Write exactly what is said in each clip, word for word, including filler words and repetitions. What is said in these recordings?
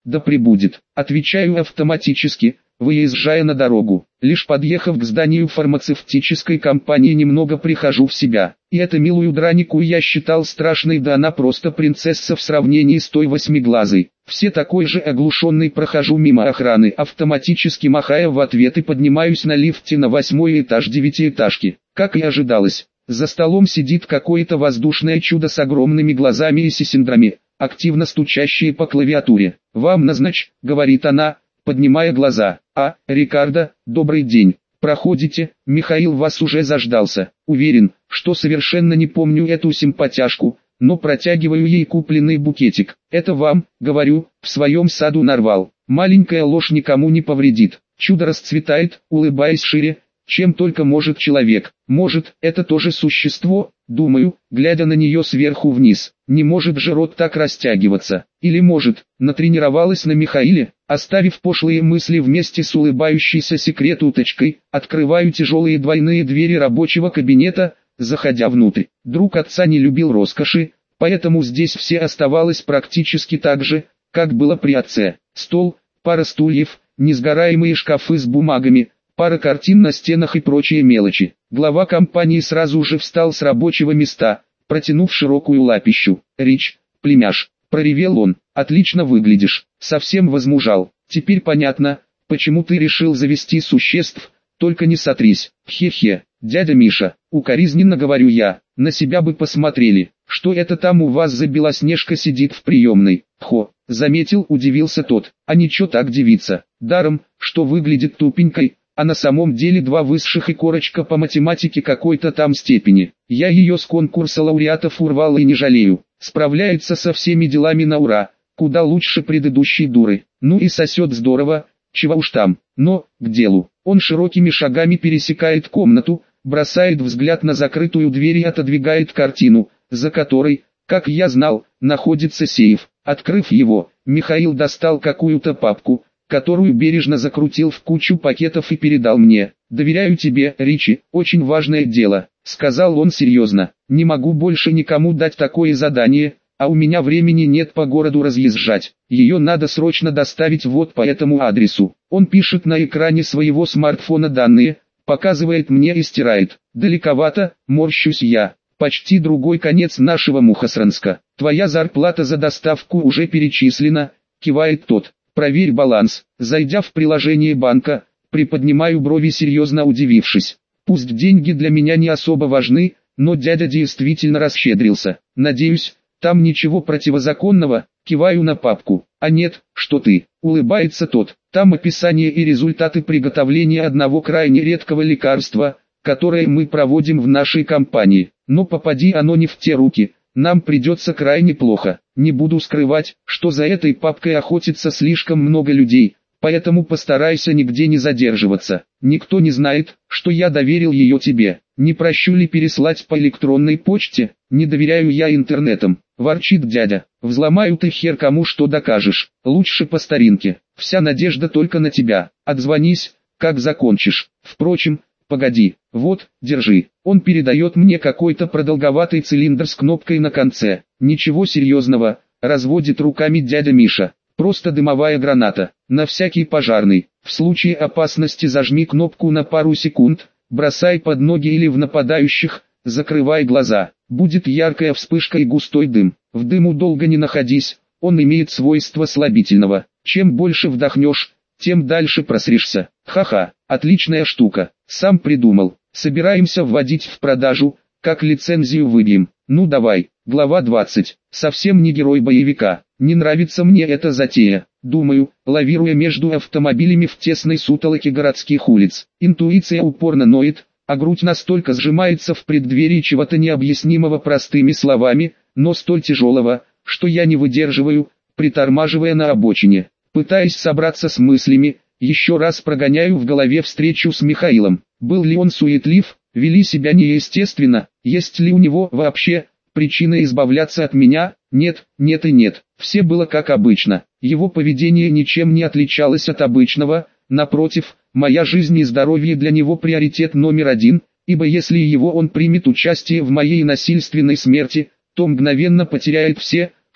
да пребудет. Отвечаю автоматически, выезжая на дорогу. Лишь подъехав к зданию фармацевтической компании, немного прихожу в себя. И эту милую Дранику я считал страшной, да она просто принцесса в сравнении с той восьмиглазой. Все такой же оглушенный прохожу мимо охраны, автоматически махая в ответ, и поднимаюсь на лифте на восьмой этаж девятиэтажки. Как и ожидалось, за столом сидит какое-то воздушное чудо с огромными глазами и сисиндрами, активно стучащие по клавиатуре. «Вам назначь», — говорит она, поднимая глаза. «А, Рикардо, добрый день. Проходите, Михаил вас уже заждался». Уверен, что совершенно не помню эту симпатяшку, но протягиваю ей купленный букетик. «Это вам», — говорю, — «в своем саду нарвал». Маленькая ложь никому не повредит. Чудо расцветает, улыбаясь шире, чем только может человек. Может, это тоже существо, думаю, глядя на нее сверху вниз. Не может же рот так растягиваться. Или может, натренировалась на Михаиле. Оставив пошлые мысли вместе с улыбающейся секрет-уточкой, открываю тяжелые двойные двери рабочего кабинета, заходя внутрь. Друг отца не любил роскоши, поэтому здесь все оставалось практически так же, как было при отце. Стол, пара стульев, несгораемые шкафы с бумагами, пара картин на стенах и прочие мелочи. Глава компании сразу же встал с рабочего места, протянув широкую лапищу. «Рич, племяш», — проревел он, — «отлично выглядишь, совсем возмужал. Теперь понятно, почему ты решил завести существ, только не сотрись». «Хе-хе, дядя Миша», — укоризненно говорю я, — «на себя бы посмотрели, что это там у вас за Белоснежка сидит в приемной». «Хо», — заметил, удивился тот, — «а ничего так девица, даром, что выглядит тупенькой, а на самом деле два высших и корочка по математике какой-то там степени. Я ее с конкурса лауреатов урвал и не жалею. Справляется со всеми делами на ура, куда лучше предыдущей дуры. Ну и сосет здорово, чего уж там. Но, к делу». Он широкими шагами пересекает комнату, бросает взгляд на закрытую дверь и отодвигает картину, за которой, как я знал, находится сейф. Открыв его, Михаил достал какую-то папку, которую бережно закрутил в кучу пакетов и передал мне. «Доверяю тебе, Ричи, очень важное дело», — сказал он серьезно. «Не могу больше никому дать такое задание, а у меня времени нет по городу разъезжать. Ее надо срочно доставить вот по этому адресу». Он пишет на экране своего смартфона данные, показывает мне и стирает. «Далековато», — морщусь я. «Почти другой конец нашего Мухосранска. Твоя зарплата за доставку уже перечислена», — кивает тот. «Проверь баланс». Зайдя в приложение банка, приподнимаю брови, серьезно удивившись. Пусть деньги для меня не особо важны, но дядя действительно расщедрился. «Надеюсь, там ничего противозаконного», киваю на папку. «А нет, что ты», улыбается тот. «Там описание и результаты приготовления одного крайне редкого лекарства, которое мы проводим в нашей компании. Но попади оно не в те руки, нам придется крайне плохо. Не буду скрывать, что за этой папкой охотится слишком много людей, поэтому постарайся нигде не задерживаться. Никто не знает, что я доверил ее тебе. Не прощу ли переслать по электронной почте? Не доверяю я интернетам», ворчит дядя. «Взломаю ты хер кому что докажешь. Лучше по старинке. Вся надежда только на тебя. Отзвонись, как закончишь. Впрочем, погоди, вот, держи». Он передает мне какой-то продолговатый цилиндр с кнопкой на конце. «Ничего серьезного», разводит руками дядя Миша. «Просто дымовая граната, на всякий пожарный. В случае опасности зажми кнопку на пару секунд, бросай под ноги или в нападающих, закрывай глаза. Будет яркая вспышка и густой дым. В дыму долго не находись, он имеет свойство слабительного. Чем больше вдохнешь, тем дальше просрешься. Ха-ха, отличная штука, сам придумал. Собираемся вводить в продажу, как лицензию выбьем. Ну давай». Глава двадцать. Совсем не герой боевика. Не нравится мне эта затея. Думаю, лавируя между автомобилями в тесной сутолоке городских улиц. Интуиция упорно ноет, а грудь настолько сжимается в преддверии чего-то необъяснимого простыми словами, но столь тяжелого, что я не выдерживаю, притормаживая на обочине. Пытаясь собраться с мыслями, еще раз прогоняю в голове встречу с Михаилом. Был ли он суетлив, вели себя неестественно, есть ли у него вообще причина избавляться от меня? Нет, нет и нет. Все было как обычно. Его поведение ничем не отличалось от обычного. Напротив, моя жизнь и здоровье для него приоритет номер один, ибо если его он примет участие в моей насильственной смерти, то мгновенно потеряет все,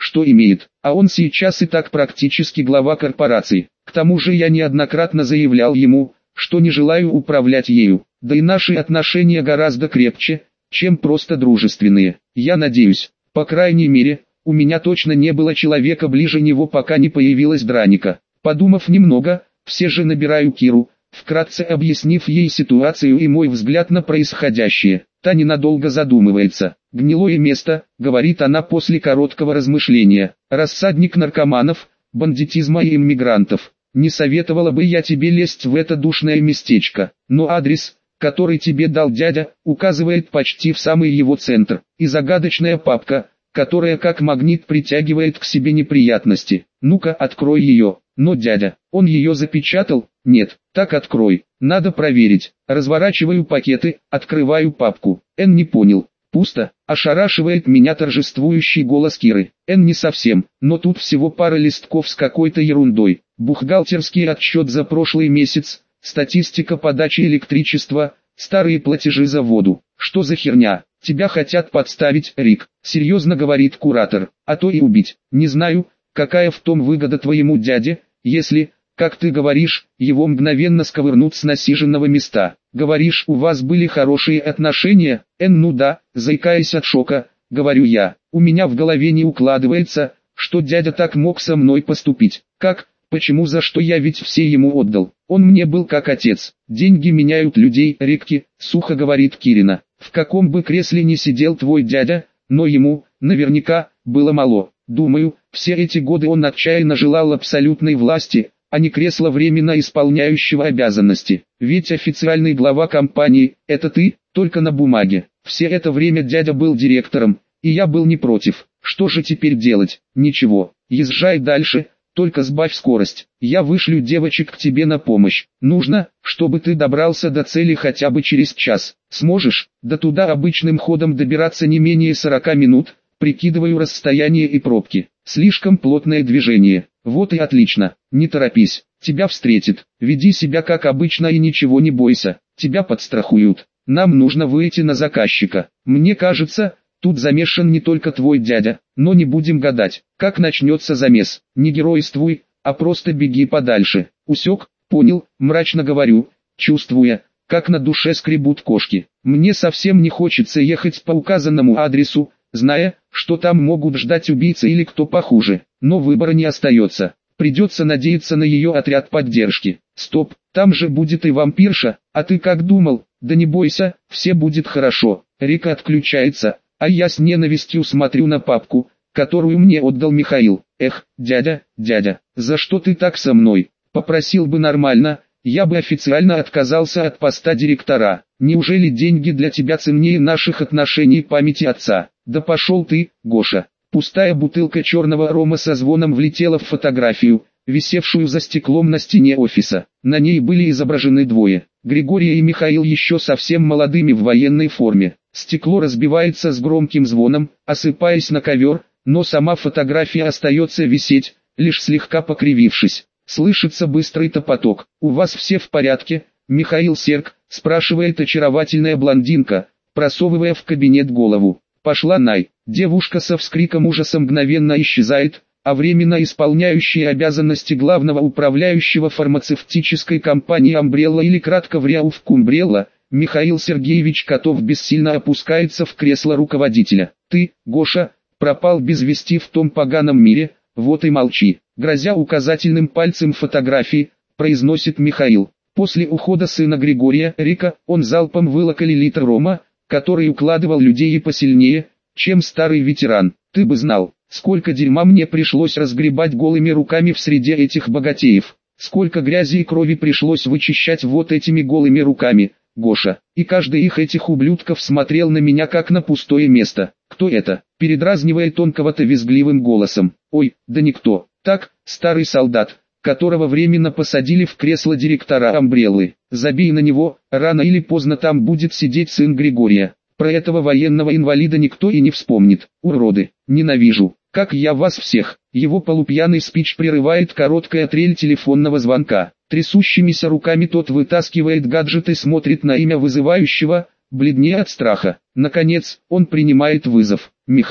что имеет, а он сейчас и так практически глава корпорации. К тому же я неоднократно заявлял ему, что не желаю управлять ею, да и наши отношения гораздо крепче, чем просто дружественные. Я надеюсь, по крайней мере, у меня точно не было человека ближе него, пока не появилась Драника. Подумав немного, все же набираю Киру, вкратце объяснив ей ситуацию и мой взгляд на происходящее. Та ненадолго задумывается. «Гнилое место», — говорит она после короткого размышления, — «рассадник наркоманов, бандитизма и иммигрантов. Не советовала бы я тебе лезть в это душное местечко, но адрес, который тебе дал дядя, указывает почти в самый его центр, и загадочная папка, которая как магнит притягивает к себе неприятности. Ну-ка, открой ее». «Но дядя, он ее запечатал?» «Нет, так открой, надо проверить». Разворачиваю пакеты, открываю папку. Эн не понял. «Пусто», — ошарашивает меня торжествующий голос Киры. «Эн не совсем, но тут всего пара листков с какой-то ерундой. Бухгалтерский отчет за прошлый месяц, статистика подачи электричества, старые платежи за воду. Что за херня? Тебя хотят подставить, Рик», — серьезно говорит куратор, — «а то и убить. Не знаю, какая в том выгода твоему дяде, если, как ты говоришь, его мгновенно сковырнут с насиженного места. Говоришь, у вас были хорошие отношения?» «Эн, ну да», заикаясь от шока, говорю я. «У меня в голове не укладывается, что дядя так мог со мной поступить. Как, почему, за что? Я ведь все ему отдал. Он мне был как отец. Деньги меняют людей, Рикки», сухо говорит Кирина. «В каком бы кресле ни сидел твой дядя, но ему, наверняка, было мало. Думаю, все эти годы он отчаянно желал абсолютной власти, а не кресла временно исполняющего обязанности. Ведь официальный глава компании – это ты, только на бумаге. Все это время дядя был директором, и я был не против. Что же теперь делать? Ничего, езжай дальше, только сбавь скорость. Я вышлю девочек к тебе на помощь. Нужно, чтобы ты добрался до цели хотя бы через час. Сможешь? До туда обычным ходом добираться не менее сорока минут. Прикидываю расстояние и пробки. Слишком плотное движение. Вот и отлично. Не торопись. Тебя встретит. Веди себя как обычно и ничего не бойся. Тебя подстрахуют. Нам нужно выйти на заказчика. Мне кажется, тут замешан не только твой дядя, но не будем гадать. Как начнется замес, не геройствуй, а просто беги подальше. Усек? Понял, мрачно говорю, чувствуя, как на душе скребут кошки. Мне совсем не хочется ехать по указанному адресу, зная, что там могут ждать убийцы или кто похуже, но выбора не остается. Придется надеяться на ее отряд поддержки. Стоп, там же будет и вампирша, а ты как думал? Да не бойся, все будет хорошо. Рика отключается, а я с ненавистью смотрю на папку, которую мне отдал Михаил. Эх, дядя, дядя, за что ты так со мной? Попросил бы нормально, я бы официально отказался от поста директора. Неужели деньги для тебя ценнее наших отношений и памяти отца? Да пошел ты, Гоша. Пустая бутылка черного рома со звоном влетела в фотографию, висевшую за стеклом на стене офиса. На ней были изображены двое. Григорий и Михаил еще совсем молодыми в военной форме. Стекло разбивается с громким звоном, осыпаясь на ковер, но сама фотография остается висеть, лишь слегка покривившись. Слышится быстрый топоток. «У вас все в порядке, Михаил Серк?» – спрашивает очаровательная блондинка, просовывая в кабинет голову. «Пошла Най». Девушка со вскриком ужаса мгновенно исчезает, а временно исполняющий обязанности главного управляющего фармацевтической компании Umbrella или кратко ВРЯУФ Umbrella, Михаил Сергеевич Котов бессильно опускается в кресло руководителя. «Ты, Гоша, пропал без вести в том поганом мире, вот и молчи», грозя указательным пальцем фотографии, произносит Михаил. После ухода сына Григория, Рика, он залпом вылокали литр рома, который укладывал людей и посильнее, чем старый ветеран. Ты бы знал, сколько дерьма мне пришлось разгребать голыми руками в среде этих богатеев. Сколько грязи и крови пришлось вычищать вот этими голыми руками, Гоша. И каждый их этих ублюдков смотрел на меня как на пустое место. Кто это? Передразнивает он кого-то визгливым голосом. Ой, да никто. Так, старый солдат, которого временно посадили в кресло директора Амбреллы. Забей на него, рано или поздно там будет сидеть сын Григория. Про этого военного инвалида никто и не вспомнит. Уроды, ненавижу, как я вас всех. Его полупьяный спич прерывает короткая трель телефонного звонка. Трясущимися руками тот вытаскивает гаджет и смотрит на имя вызывающего, бледнее от страха. Наконец, он принимает вызов. «Михаил,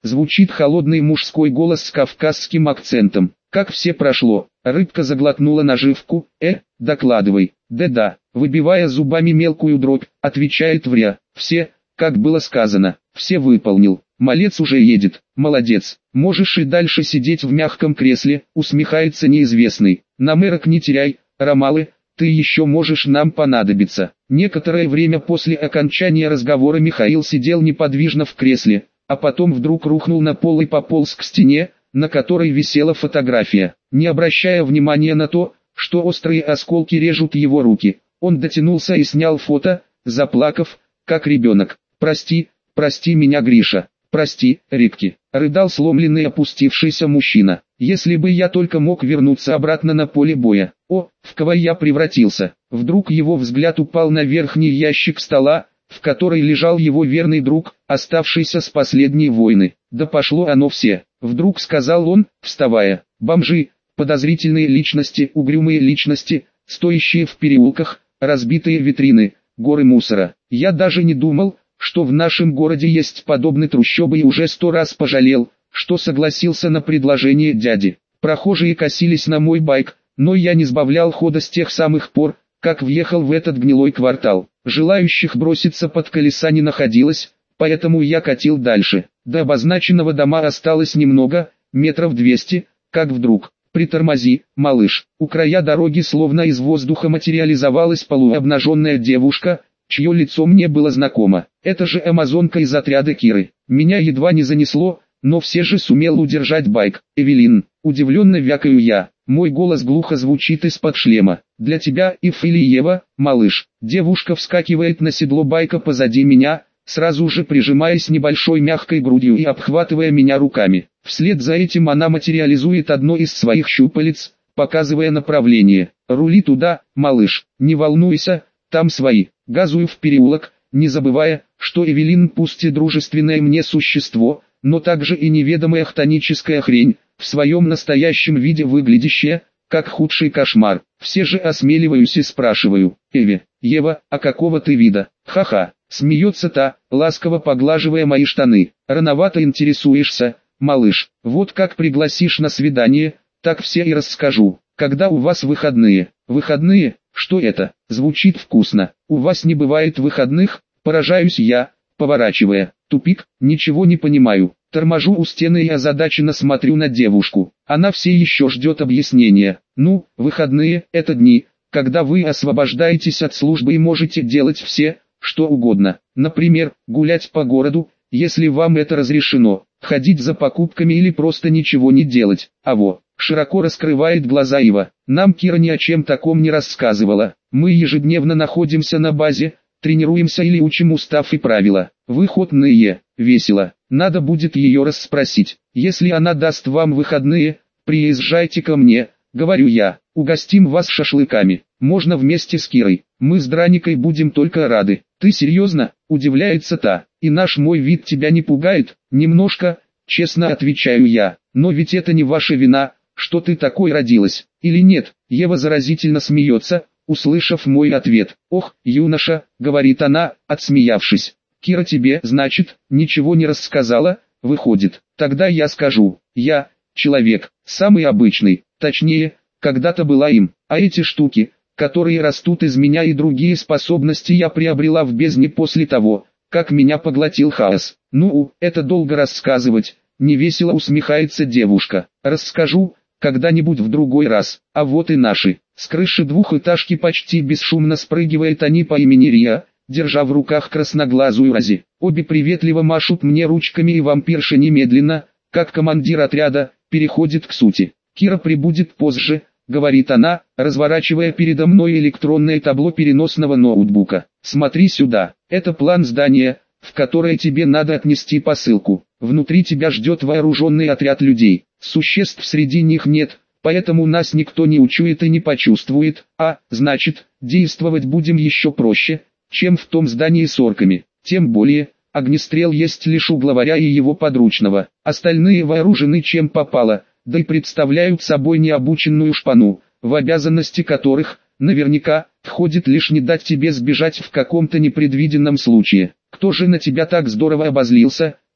Звучит холодный мужской голос с кавказским акцентом. Как все прошло? Рыбка заглотнула наживку. Э, докладывай. Да-да, выбивая зубами мелкую дробь, отвечает Вря. Все, как было сказано, все выполнил. Малец уже едет. Молодец. Можешь и дальше сидеть в мягком кресле, усмехается неизвестный. Намерок не теряй, Ромалы, ты еще можешь нам понадобиться. Некоторое время после окончания разговора Михаил сидел неподвижно в кресле, а потом вдруг рухнул на пол и пополз к стене, на которой висела фотография. Не обращая внимания на то, что острые осколки режут его руки, он дотянулся и снял фото, заплакав, как ребенок. «Прости, прости меня, Гриша, прости, Рыбки», — рыдал сломленный опустившийся мужчина. «Если бы я только мог вернуться обратно на поле боя. О, в кого я превратился». Вдруг его взгляд упал на верхний ящик стола, в которой лежал его верный друг, оставшийся с последней войны. «Да пошло оно все», — вдруг сказал он, вставая. «Бомжи, подозрительные личности, угрюмые личности, стоящие в переулках, разбитые витрины, горы мусора. Я даже не думал, что в нашем городе есть подобные трущобы, и уже сто раз пожалел, что согласился на предложение дяди. Прохожие косились на мой байк, но я не сбавлял хода с тех самых пор, как въехал в этот гнилой квартал. Желающих броситься под колеса не находилось, поэтому я катил дальше. До обозначенного дома осталось немного, метров двести, как вдруг: «Притормози, малыш». У края дороги словно из воздуха материализовалась полуобнаженная девушка, чье лицо мне было знакомо. Это же амазонка из отряда Киры. Меня едва не занесло, но все же сумел удержать байк. «Эвелин», удивленно вякаю я. Мой голос глухо звучит из-под шлема. «Для тебя, Ив или Ева, малыш». Девушка вскакивает на седло байка позади меня, сразу же прижимаясь небольшой мягкой грудью и обхватывая меня руками. Вслед за этим она материализует одно из своих щупалец, показывая направление. «Рули туда, малыш, не волнуйся, там свои». Газую в переулок, не забывая, что Эвелин пусть и дружественное мне существо, но также и неведомая хтоническая хрень, в своем настоящем виде выглядящая, как худший кошмар. Все же осмеливаюсь и спрашиваю: «Эви, Ева, а какого ты вида?» «Ха-ха», смеется та, ласково поглаживая мои штаны. «Рановато интересуешься, малыш, вот как пригласишь на свидание, так все и расскажу. Когда у вас выходные?» «Выходные? Что это?» Звучит вкусно. «У вас не бывает выходных?» Поражаюсь я, поворачивая. Тупик, ничего не понимаю. Торможу у стены и озадаченно смотрю на девушку. Она все еще ждет объяснения. «Ну, выходные – это дни, когда вы освобождаетесь от службы и можете делать все, что угодно. Например, гулять по городу, если вам это разрешено, ходить за покупками или просто ничего не делать. А во!» Широко раскрывает глаза Ива. «Нам Кира ни о чем таком не рассказывала. Мы ежедневно находимся на базе, тренируемся или учим устав и правила. Выходные, весело. Надо будет ее расспросить. Если она даст вам выходные, приезжайте ко мне», — говорю я. «Угостим вас шашлыками. Можно вместе с Кирой. Мы с Драникой будем только рады». «Ты серьезно?» — удивляется та. «И наш мой вид тебя не пугает?» «Немножко», — честно отвечаю я. «Но ведь это не ваша вина, что ты такой родилась, или нет?» Ева заразительно смеется, услышав мой ответ. «Ох, юноша», — говорит она, отсмеявшись. «Кира тебе, значит, ничего не рассказала?» «Выходит, тогда я скажу. Я, человек, самый обычный, точнее, когда-то была им, а эти штуки, которые растут из меня, и другие способности я приобрела в бездне после того, как меня поглотил хаос. Ну, это долго рассказывать». Невесело усмехается девушка. «Расскажу, когда-нибудь в другой раз. А вот и наши». С крыши двухэтажки почти бесшумно спрыгивает они по имени Риа, держа в руках красноглазую Рази. Обе приветливо машут мне ручками, и вампирша немедленно, как командир отряда, переходит к сути. «Кира прибудет позже», — говорит она, разворачивая передо мной электронное табло переносного ноутбука. «Смотри сюда, это план здания, в которое тебе надо отнести посылку. Внутри тебя ждет вооруженный отряд людей. Существ среди них нет, поэтому нас никто не учует и не почувствует, а, значит, действовать будем еще проще, чем в том здании с орками. Тем более, огнестрел есть лишь у главаря и его подручного. Остальные вооружены чем попало, да и представляют собой необученную шпану, в обязанности которых, наверняка, входит лишь не дать тебе сбежать в каком-то непредвиденном случае. Кто же на тебя так здорово обозлился?»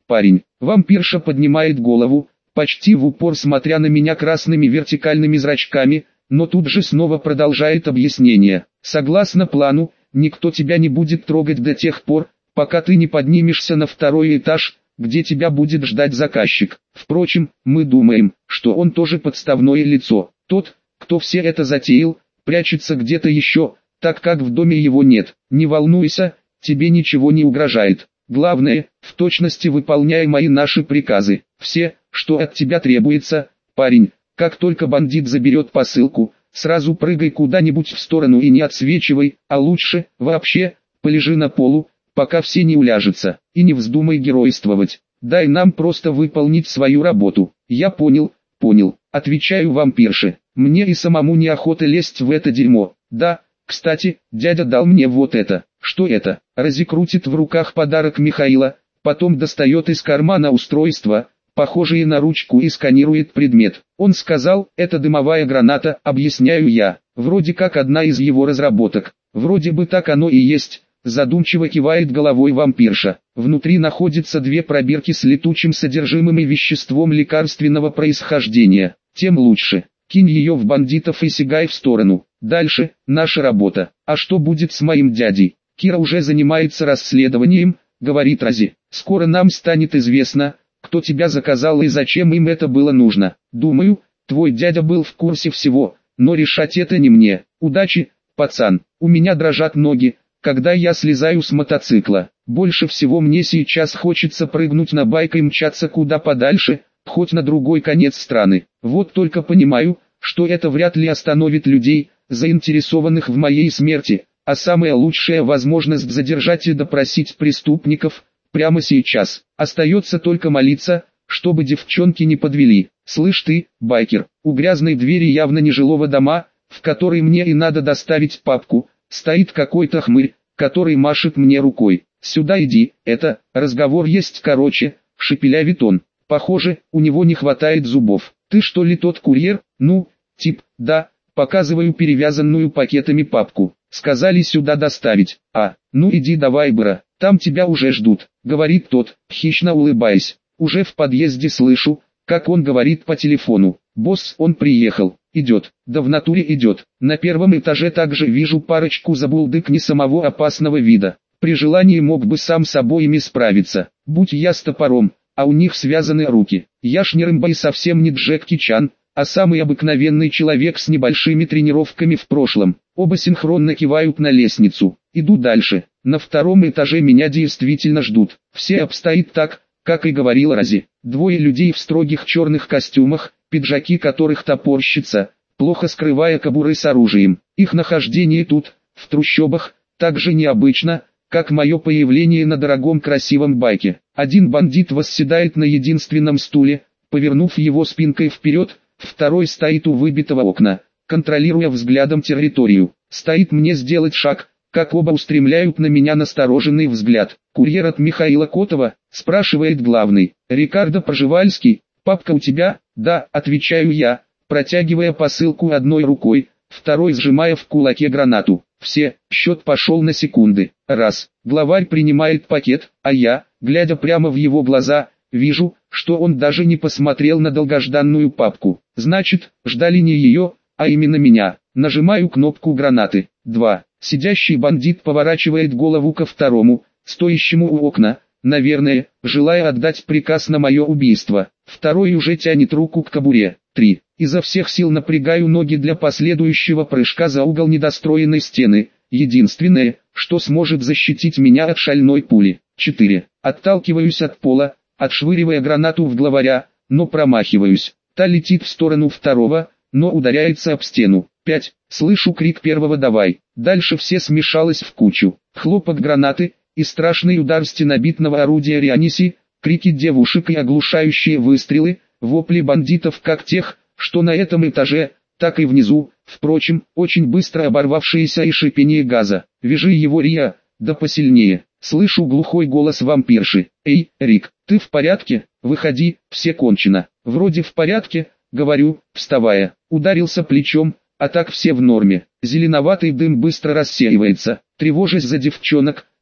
парень. Вампирша поднимает голову, почти в упор смотря на меня красными вертикальными зрачками, но тут же снова продолжает объяснение. Согласно плану, никто тебя не будет трогать до тех пор, пока ты не поднимешься на второй этаж, где тебя будет ждать заказчик. Впрочем, мы думаем, что он тоже подставное лицо. Тот, кто все это затеял, прячется где-то еще, так как в доме его нет. Не волнуйся, тебе ничего не угрожает. Главное, в точности выполняй мои наши приказы. Все, что от тебя требуется, парень. Как только бандит заберет посылку, сразу прыгай куда-нибудь в сторону и не отсвечивай, а лучше, вообще, полежи на полу, пока все не уляжутся, и не вздумай геройствовать. Дай нам просто выполнить свою работу. Я понял, понял, отвечаю вампирше. Мне и самому неохота лезть в это дерьмо. Да, кстати, дядя дал мне вот это. Что это? Рази крутит в руках подарок Михаила, потом достает из кармана устройство, похожее на ручку, и сканирует предмет. Он сказал, это дымовая граната, объясняю я. Вроде как одна из его разработок. Вроде бы так оно и есть. Задумчиво кивает головой вампирша. Внутри находятся две пробирки с летучим содержимым и веществом лекарственного происхождения. Тем лучше. Кинь ее в бандитов и сигай в сторону. Дальше, наша работа. А что будет с моим дядей? Кира уже занимается расследованием, говорит Рази. Скоро нам станет известно, кто тебя заказал и зачем им это было нужно. Думаю, твой дядя был в курсе всего, но решать это не мне. Удачи, пацан. У меня дрожат ноги, когда я слезаю с мотоцикла. Больше всего мне сейчас хочется прыгнуть на байк и мчаться куда подальше, хоть на другой конец страны. Вот только понимаю, что это вряд ли остановит людей, заинтересованных в моей смерти, а самая лучшая возможность задержать и допросить преступников прямо сейчас. Остается только молиться, чтобы девчонки не подвели. Слышь ты, байкер, у грязной двери явно нежилого дома, в который мне и надо доставить папку, стоит какой-то хмырь, который машет мне рукой. Сюда иди, это, разговор есть короче, шепелявит он. Похоже, у него не хватает зубов. Ты что ли тот курьер? Ну, тип, да, показываю перевязанную пакетами папку. Сказали сюда доставить. А, ну иди давай, бра, там тебя уже ждут, говорит тот, хищно улыбаясь. Уже в подъезде слышу, как он говорит по телефону. Босс, он приехал, идет, да в натуре идет. На первом этаже также вижу парочку забулдык не самого опасного вида. При желании мог бы сам собой ими справиться, будь я с топором, а у них связаны руки. Я ж не Рэмбо и совсем не Джеки Чан, а самый обыкновенный человек с небольшими тренировками в прошлом. Оба синхронно кивают на лестницу. Иду дальше. На втором этаже меня действительно ждут. Все обстоит так, как и говорил Рази. Двое людей в строгих черных костюмах, пиджаки которых топорщатся, плохо скрывая кобуры с оружием. Их нахождение тут, в трущобах, так же необычно, как мое появление на дорогом красивом байке. Один бандит восседает на единственном стуле, повернув его спинкой вперед, второй стоит у выбитого окна, контролируя взглядом территорию. Стоит мне сделать шаг, как оба устремляют на меня настороженный взгляд. «Курьер от Михаила Котова?» – спрашивает главный. «Рикардо Пржевальский, папка у тебя?» «Да», – отвечаю я, протягивая посылку одной рукой, второй сжимая в кулаке гранату. Все, счет пошел на секунды. Раз, главарь принимает пакет, а я, глядя прямо в его глаза, вижу, что он даже не посмотрел на долгожданную папку. Значит, ждали не ее, а именно меня. Нажимаю кнопку гранаты. Два. Сидящий бандит поворачивает голову ко второму, стоящему у окна, наверное, желая отдать приказ на мое убийство. Второй уже тянет руку к кобуре. Три. Изо всех сил напрягаю ноги для последующего прыжка за угол недостроенной стены, единственное, что сможет защитить меня от шальной пули. Четыре. Отталкиваюсь от пола, отшвыривая гранату в главаря, но промахиваюсь. Та летит в сторону второго, но ударяется об стену. Пять. Слышу крик первого «давай». Дальше все смешалось в кучу. Хлопок гранаты и страшный удар стенобитного орудия Рианиси, крики девушек и оглушающие выстрелы, вопли бандитов как тех, что на этом этаже, так и внизу, впрочем, очень быстро оборвавшиеся, и шипение газа. «Вяжи его, Риа, да посильнее». Слышу глухой голос вампирши. «Эй, Рик, ты в порядке? Выходи, все кончено». «Вроде в порядке», говорю, вставая. Ударился плечом, а так все в норме. Зеленоватый дым быстро рассеивается. Тревожась за девчонок,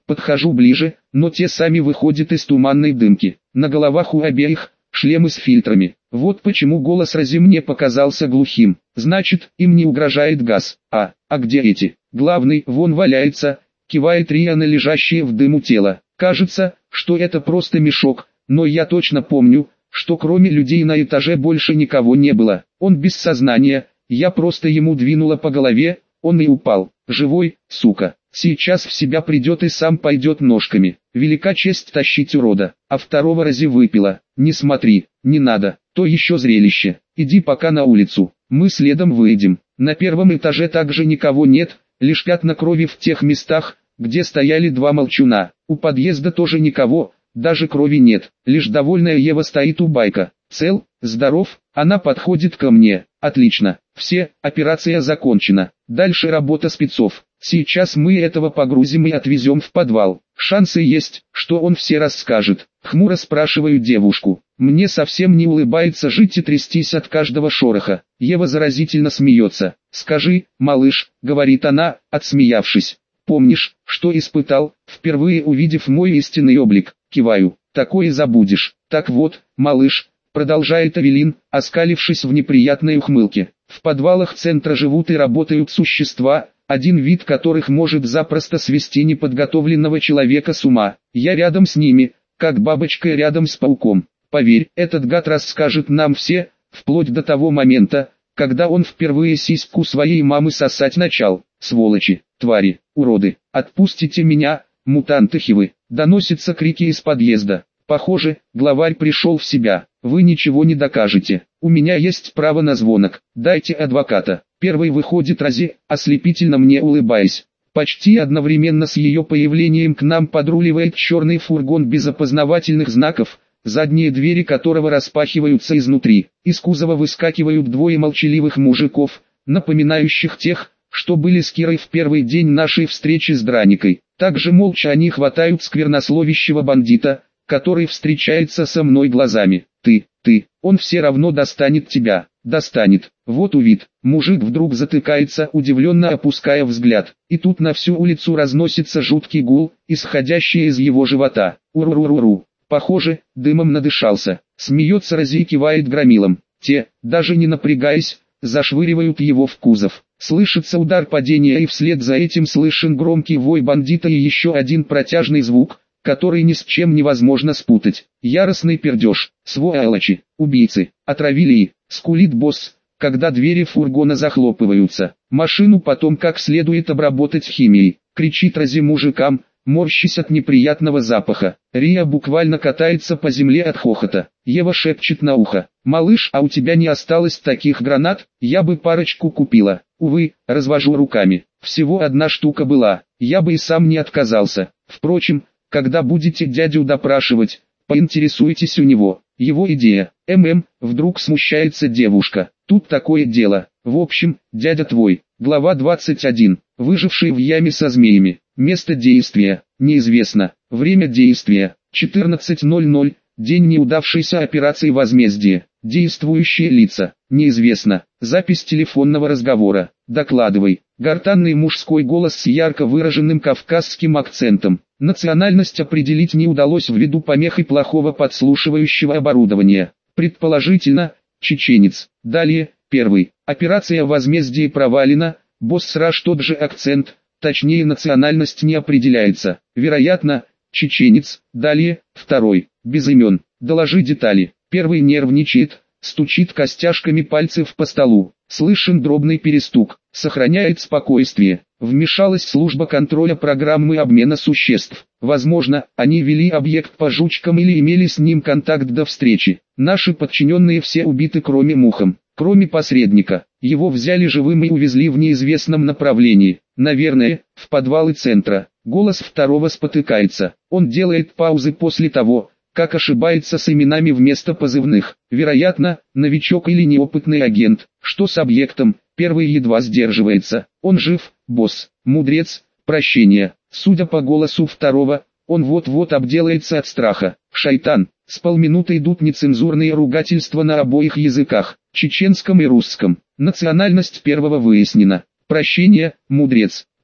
Подхожу ближе, но те сами выходят из туманной дымки. На головах у обеих шлемы с фильтрами. Вот почему голос Рози мне показался глухим. Значит, им не угрожает газ. А, а где эти? Главный, вон валяется, кивает Рия на лежащее в дыму тело. Кажется, что это просто мешок, но я точно помню, что кроме людей на этаже больше никого не было. Он без сознания, я просто ему двинула по голове, он и упал. Живой, сука. Сейчас в себя придет и сам пойдет ножками. Велика честь тащить урода. А второго Рози выпила. Не смотри, не надо, то еще зрелище. Иди пока на улицу, мы следом выйдем. На первом этаже также никого нет, лишь пятна крови в тех местах, где стояли два молчуна. У подъезда тоже никого, даже крови нет. Лишь довольная Ева стоит у байка. Цел, здоров, она подходит ко мне. Отлично, все, операция закончена. Дальше работа спецов. Сейчас мы этого погрузим и отвезем в подвал. Шансы есть, что он все расскажет. Хмуро спрашиваю девушку. Мне совсем не улыбается жить и трястись от каждого шороха. Ева заразительно смеется. «Скажи, малыш», — говорит она, отсмеявшись. «Помнишь, что испытал, впервые увидев мой истинный облик?» Киваю. «Такое забудешь». «Так вот, малыш», — продолжает Авелин, оскалившись в неприятной ухмылке. «В подвалах центра живут и работают существа, один вид которых может запросто свести неподготовленного человека с ума. Я рядом с ними, как бабочка рядом с пауком. Поверь, этот гад расскажет нам все, вплоть до того момента, когда он впервые сиську своей мамы сосать начал. Сволочи, твари, уроды, отпустите меня, мутантыхи вы!» Доносятся крики из подъезда. Похоже, главарь пришел в себя. «Вы ничего не докажете. У меня есть право на звонок. Дайте адвоката». Первый выходит Рози, ослепительно мне улыбаясь. Почти одновременно с ее появлением к нам подруливает черный фургон без опознавательных знаков, задние двери которого распахиваются изнутри. Из кузова выскакивают двое молчаливых мужиков, напоминающих тех, что были с Кирой в первый день нашей встречи с Драникой. Также молча они хватают сквернословящего бандита, который встречается со мной глазами. «Ты, ты, он все равно достанет тебя, достанет». Вот увид. Мужик вдруг затыкается, удивленно опуская взгляд. И тут на всю улицу разносится жуткий гул, исходящий из его живота. Уру-ру-ру-ру. Похоже, дымом надышался. Смеется Рози и кивает громилам. Те, даже не напрягаясь, зашвыривают его в кузов. Слышится удар падения, и вслед за этим слышен громкий вой бандита и еще один протяжный звук, который ни с чем невозможно спутать. Яростный пердеж, сволочи, убийцы, отравили и, скулит босс, когда двери фургона захлопываются. Машину потом как следует обработать химией, кричит Рози мужикам, морщась от неприятного запаха. Рия буквально катается по земле от хохота. Ева шепчет на ухо. «Малыш, а у тебя не осталось таких гранат? Я бы парочку купила». Увы, развожу руками. Всего одна штука была, я бы и сам не отказался. Впрочем, когда будете дядю допрашивать, поинтересуйтесь у него. Его идея. ММ, вдруг смущается девушка. Тут такое дело. В общем, дядя твой. Глава двадцать один. Выживший в яме со змеями. Место действия. Неизвестно. Время действия. четырнадцать ноль ноль. День неудавшейся операции возмездия. Действующие лица. Неизвестно. Запись телефонного разговора. Докладывай. Гортанный мужской голос с ярко выраженным кавказским акцентом. Национальность определить не удалось ввиду помех и плохого подслушивающего оборудования. Предположительно, чеченец. Далее, первый. Операция возмездия провалена. Босс Раш тот же акцент, точнее национальность не определяется. Вероятно, чеченец. Далее, второй. Без имен. Доложи детали. Первый нервничает, стучит костяшками пальцев по столу. Слышен дробный перестук. Сохраняет спокойствие. Вмешалась служба контроля программы обмена существ. Возможно, они вели объект по жучкам или имели с ним контакт до встречи. Наши подчиненные все убиты кроме Мухом. Кроме посредника. Его взяли живым и увезли в неизвестном направлении. Наверное, в подвалы центра. Голос второго спотыкается. Он делает паузы после того, как ошибается с именами вместо позывных. Вероятно, новичок или неопытный агент. Что с объектом? Первый едва сдерживается. Он жив, босс. Мудрец, прощения. Судя по голосу второго, он вот-вот обделается от страха. Шайтан. С полминуты идут нецензурные ругательства на обоих языках, чеченском и русском. Национальность первого выяснена. Прощение, мудрец.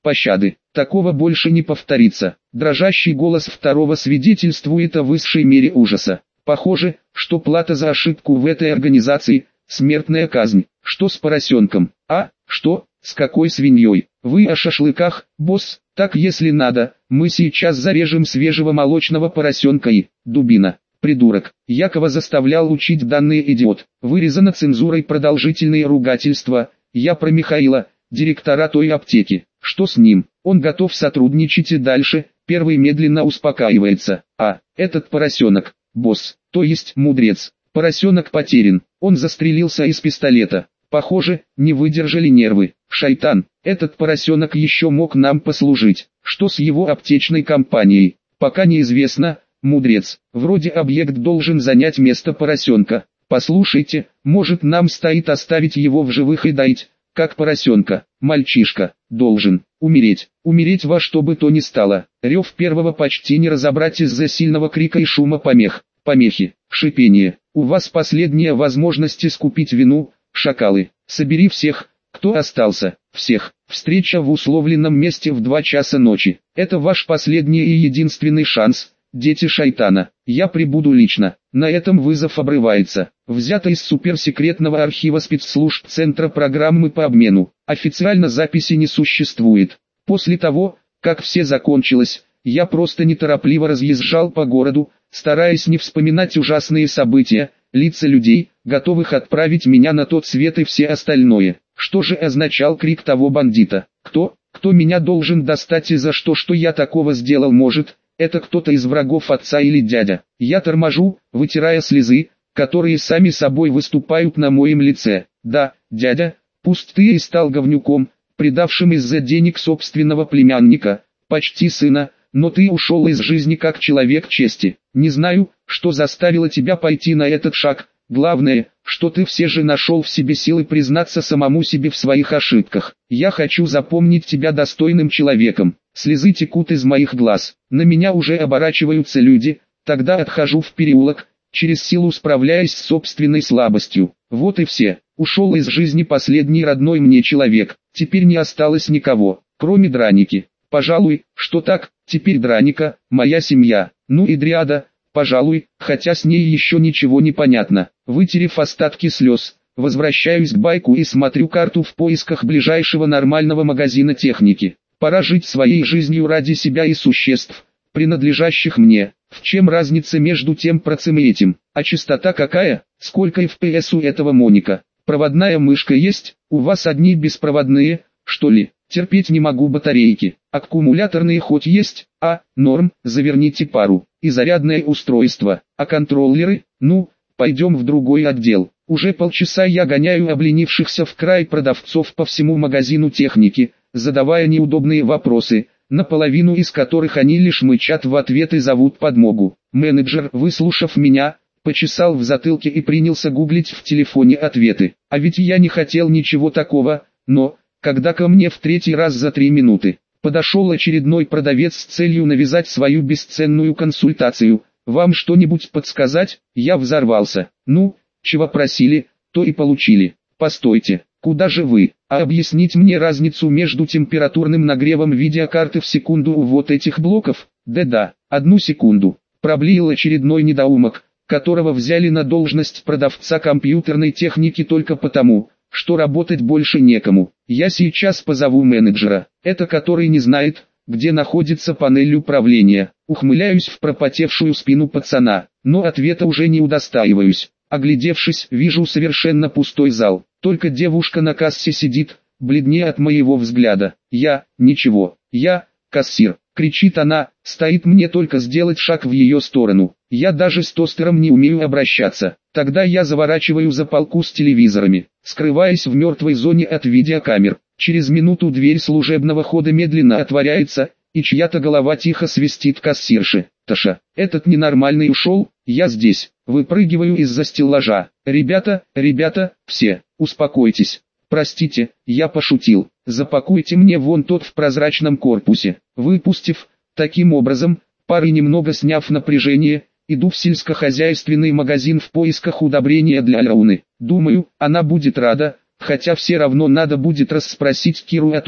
пощады. Такого больше не повторится. Дрожащий голос второго свидетельствует о высшей мере ужаса. Похоже, что плата за ошибку в этой организации – смертная казнь. Что с поросенком? А, что, с какой свиньей? Вы о шашлыках, босс? Так если надо, мы сейчас зарежем свежего молочного поросенка и... Дубина. Придурок. Якова заставлял учить данный идиот. Вырезано цензурой продолжительные ругательства. Я про Михаила, директора той аптеки. Что с ним? Он готов сотрудничать и дальше. Первый медленно успокаивается. А, этот поросенок, босс, то есть мудрец. Поросенок потерян. Он застрелился из пистолета. Похоже, не выдержали нервы. Шайтан, этот поросенок еще мог нам послужить. Что с его аптечной компанией? Пока неизвестно. Мудрец, вроде объект должен занять место поросенка. Послушайте, может нам стоит оставить его в живых и доить, как поросенка. Мальчишка, должен умереть, умереть во что бы то ни стало. Рев первого почти не разобрать из-за сильного крика и шума помех. Помехи, шипение. У вас последняя возможность искупить вину, шакалы. Собери всех, кто остался, всех. Встреча в условленном месте в два часа ночи. Это ваш последний и единственный шанс. Дети шайтана, я прибуду лично. На этом вызов обрывается. Взято из суперсекретного архива спецслужб Центра программы по обмену. Официально записи не существует. После того, как все закончилось, я просто неторопливо разъезжал по городу, стараясь не вспоминать ужасные события, лица людей, готовых отправить меня на тот свет и все остальное. Что же означал крик того бандита? Кто, кто меня должен достать и за что, что я такого сделал может? Это кто-то из врагов отца или дядя. Я торможу, вытирая слезы, которые сами собой выступают на моем лице. Да, дядя, пусть ты и стал говнюком, предавшим из-за денег собственного племянника, почти сына, но ты ушел из жизни как человек чести. Не знаю, что заставило тебя пойти на этот шаг. Главное, что ты все же нашел в себе силы признаться самому себе в своих ошибках. Я хочу запомнить тебя достойным человеком. Слезы текут из моих глаз. На меня уже оборачиваются люди. Тогда отхожу в переулок, через силу справляясь с собственной слабостью. Вот и все. Ушел из жизни последний родной мне человек. Теперь не осталось никого, кроме Драники. Пожалуй, что так, теперь Драника, моя семья. Ну и Дриада, пожалуй, хотя с ней еще ничего не понятно. Вытерев остатки слез, возвращаюсь к байку и смотрю карту в поисках ближайшего нормального магазина техники. Пора жить своей жизнью ради себя и существ, принадлежащих мне. В чем разница между тем процем и этим? А частота какая? Сколько эф пи эс у этого моника? Проводная мышка есть? У вас одни беспроводные, что ли? Терпеть не могу батарейки. Аккумуляторные хоть есть? А, норм, заверните пару. И зарядное устройство. А контроллеры? Ну, пойдем в другой отдел. Уже полчаса я гоняю обленившихся в край продавцов по всему магазину техники, задавая неудобные вопросы, наполовину из которых они лишь мычат в ответ и зовут подмогу. Менеджер, выслушав меня, почесал в затылке и принялся гуглить в телефоне ответы. А ведь я не хотел ничего такого, но, когда ко мне в третий раз за три минуты подошел очередной продавец с целью навязать свою бесценную консультацию, «Вам что-нибудь подсказать?» Я взорвался. «Ну, чего просили, то и получили. Постойте, куда же вы? А объяснить мне разницу между температурным нагревом видеокарты в секунду у вот этих блоков?» «Да-да, одну секунду», проблеял очередной недоумок, которого взяли на должность продавца компьютерной техники только потому, что работать больше некому. Я сейчас позову менеджера, это который не знает, где находится панель управления. Ухмыляюсь в пропотевшую спину пацана, но ответа уже не удостаиваюсь. Оглядевшись, вижу совершенно пустой зал. Только девушка на кассе сидит, бледнее от моего взгляда. Я, ничего, я, кассир, кричит она, стоит мне только сделать шаг в ее сторону. Я даже с тостером не умею обращаться. Тогда я заворачиваю за полку с телевизорами, скрываясь в мертвой зоне от видеокамер. Через минуту дверь служебного хода медленно отворяется, и чья-то голова тихо свистит кассирше. «Таша, этот ненормальный ушел, я здесь». Выпрыгиваю из-за стеллажа. «Ребята, ребята, все, успокойтесь. Простите, я пошутил. Запакуйте мне вон тот в прозрачном корпусе». Выпустив, таким образом, пары немного сняв напряжение, иду в сельскохозяйственный магазин в поисках удобрения для Алауны. Думаю, она будет рада, хотя все равно надо будет расспросить Киру о том,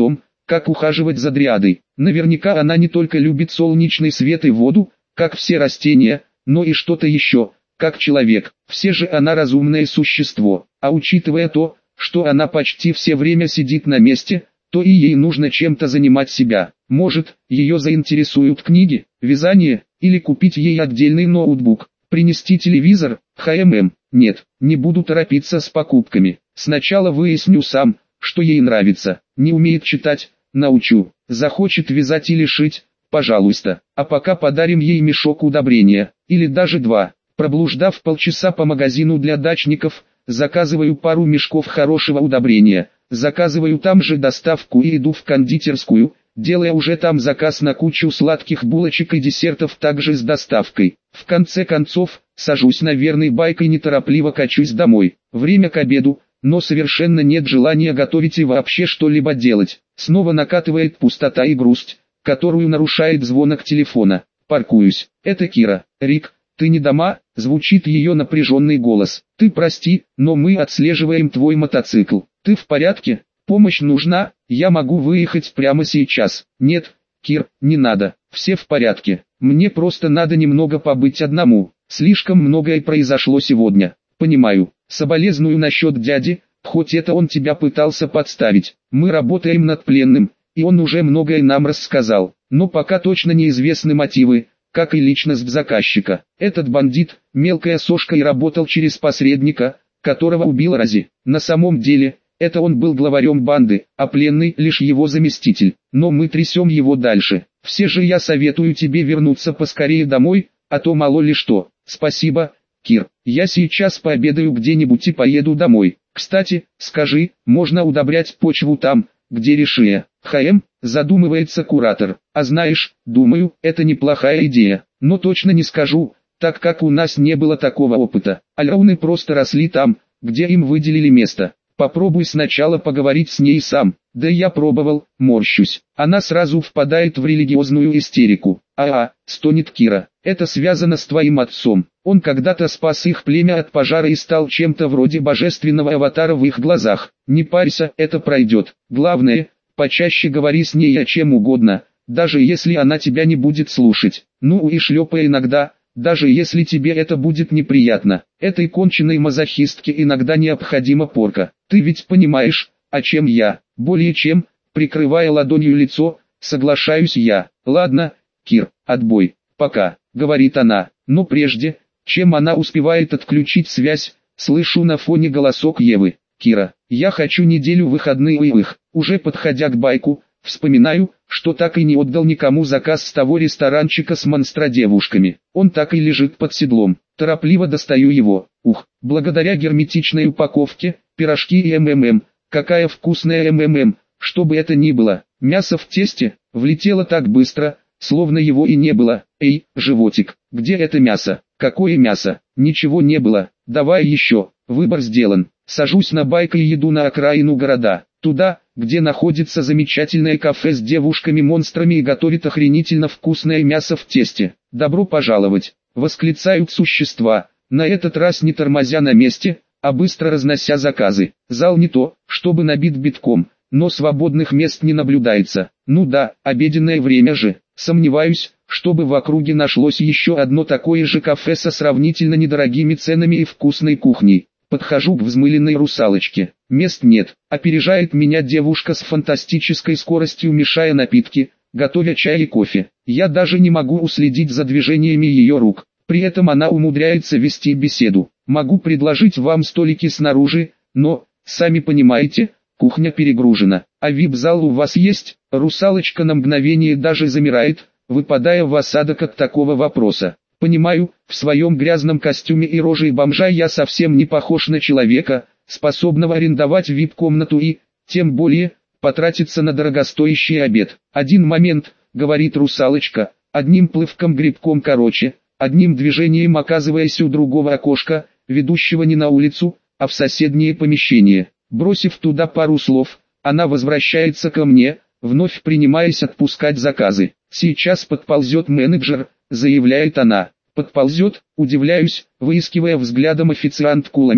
как ухаживать за дриадой. Наверняка она не только любит солнечный свет и воду, как все растения, но и что-то еще, как человек. Все же она разумное существо, а учитывая то, что она почти все время сидит на месте, то и ей нужно чем-то занимать себя. Может, ее заинтересуют книги, вязание, или купить ей отдельный ноутбук, принести телевизор, ХММ. Нет, не буду торопиться с покупками. Сначала выясню сам, что ей нравится. Не умеет читать, научу. Захочет вязать или шить, пожалуйста. А пока подарим ей мешок удобрения, или даже два. Проблуждав полчаса по магазину для дачников, заказываю пару мешков хорошего удобрения. Заказываю там же доставку и иду в кондитерскую, делая уже там заказ на кучу сладких булочек и десертов также с доставкой. В конце концов, сажусь на верный байк и неторопливо качусь домой. Время к обеду, но совершенно нет желания готовить и вообще что-либо делать. Снова накатывает пустота и грусть, которую нарушает звонок телефона. Паркуюсь. Это Кира. Рик, ты не дома? Звучит ее напряженный голос. Ты прости, но мы отслеживаем твой мотоцикл. Ты в порядке? Помощь нужна? Я могу выехать прямо сейчас. Нет, Кир, не надо. Все в порядке. Мне просто надо немного побыть одному. Слишком многое произошло сегодня. Понимаю. Соболезную насчет дяди, хоть это он тебя пытался подставить. Мы работаем над пленным, и он уже многое нам рассказал. Но пока точно неизвестны мотивы, как и личность заказчика. Этот бандит, мелкая сошка, и работал через посредника, которого убил Рази. На самом деле, это он был главарем банды, а пленный лишь его заместитель. Но мы трясем его дальше. Все же я советую тебе вернуться поскорее домой, а то мало ли что. Спасибо, Кир. Я сейчас пообедаю где-нибудь и поеду домой. Кстати, скажи, можно удобрять почву там, где решия? ХМ, задумывается куратор. А знаешь, думаю, это неплохая идея. Но точно не скажу, так как у нас не было такого опыта. Альрауны просто росли там, где им выделили место. Попробуй сначала поговорить с ней сам. Да я пробовал, морщусь. Она сразу впадает в религиозную истерику. А-а, стонет Кира. Это связано с твоим отцом. Он когда-то спас их племя от пожара и стал чем-то вроде божественного аватара в их глазах. Не парься, это пройдет. Главное, почаще говори с ней о чем угодно, даже если она тебя не будет слушать. Ну и шлепай иногда, даже если тебе это будет неприятно. Этой конченной мазохистке иногда необходима порка. Ты ведь понимаешь, о чем я? Более чем, прикрывая ладонью лицо, соглашаюсь я. Ладно, Кир, отбой. Пока, говорит она. Но прежде, чем она успевает отключить связь, слышу на фоне голосок Евы. Кира, я хочу неделю выходных и их. Уже подходя к байку, вспоминаю, что так и не отдал никому заказ с того ресторанчика с монстродевушками. Он так и лежит под седлом. Торопливо достаю его. Ух, благодаря герметичной упаковке, пирожки и МММ. Какая вкусная МММ, что бы это ни было. Мясо в тесте, влетело так быстро, словно его и не было. Эй, животик, где это мясо? Какое мясо? Ничего не было. Давай еще. Выбор сделан. Сажусь на байк и еду на окраину города. Туда, где находится замечательное кафе с девушками-монстрами и готовит охренительно вкусное мясо в тесте. Добро пожаловать, восклицают существа, на этот раз не тормозя на месте, а быстро разнося заказы. Зал не то, чтобы набит битком, но свободных мест не наблюдается. Ну да, обеденное время же. Сомневаюсь, чтобы в округе нашлось еще одно такое же кафе со сравнительно недорогими ценами и вкусной кухней. Подхожу к взмыленной русалочке. Мест нет. Опережает меня девушка с фантастической скоростью, мешая напитки, готовя чай и кофе. Я даже не могу уследить за движениями ее рук. При этом она умудряется вести беседу. Могу предложить вам столики снаружи, но, сами понимаете, кухня перегружена. А вип-зал у вас есть? Русалочка на мгновение даже замирает, выпадая в осадок от такого вопроса. Понимаю, в своем грязном костюме и рожей бомжа я совсем не похож на человека, способного арендовать вип-комнату и, тем более, потратиться на дорогостоящий обед. Один момент, говорит русалочка, одним плывком-грибком короче, одним движением оказываясь у другого окошка, ведущего не на улицу, а в соседнее помещение. Бросив туда пару слов, она возвращается ко мне, вновь принимаясь отпускать заказы. Сейчас подползет менеджер, заявляет она. Подползет, удивляюсь, выискивая взглядом официантку Ламию.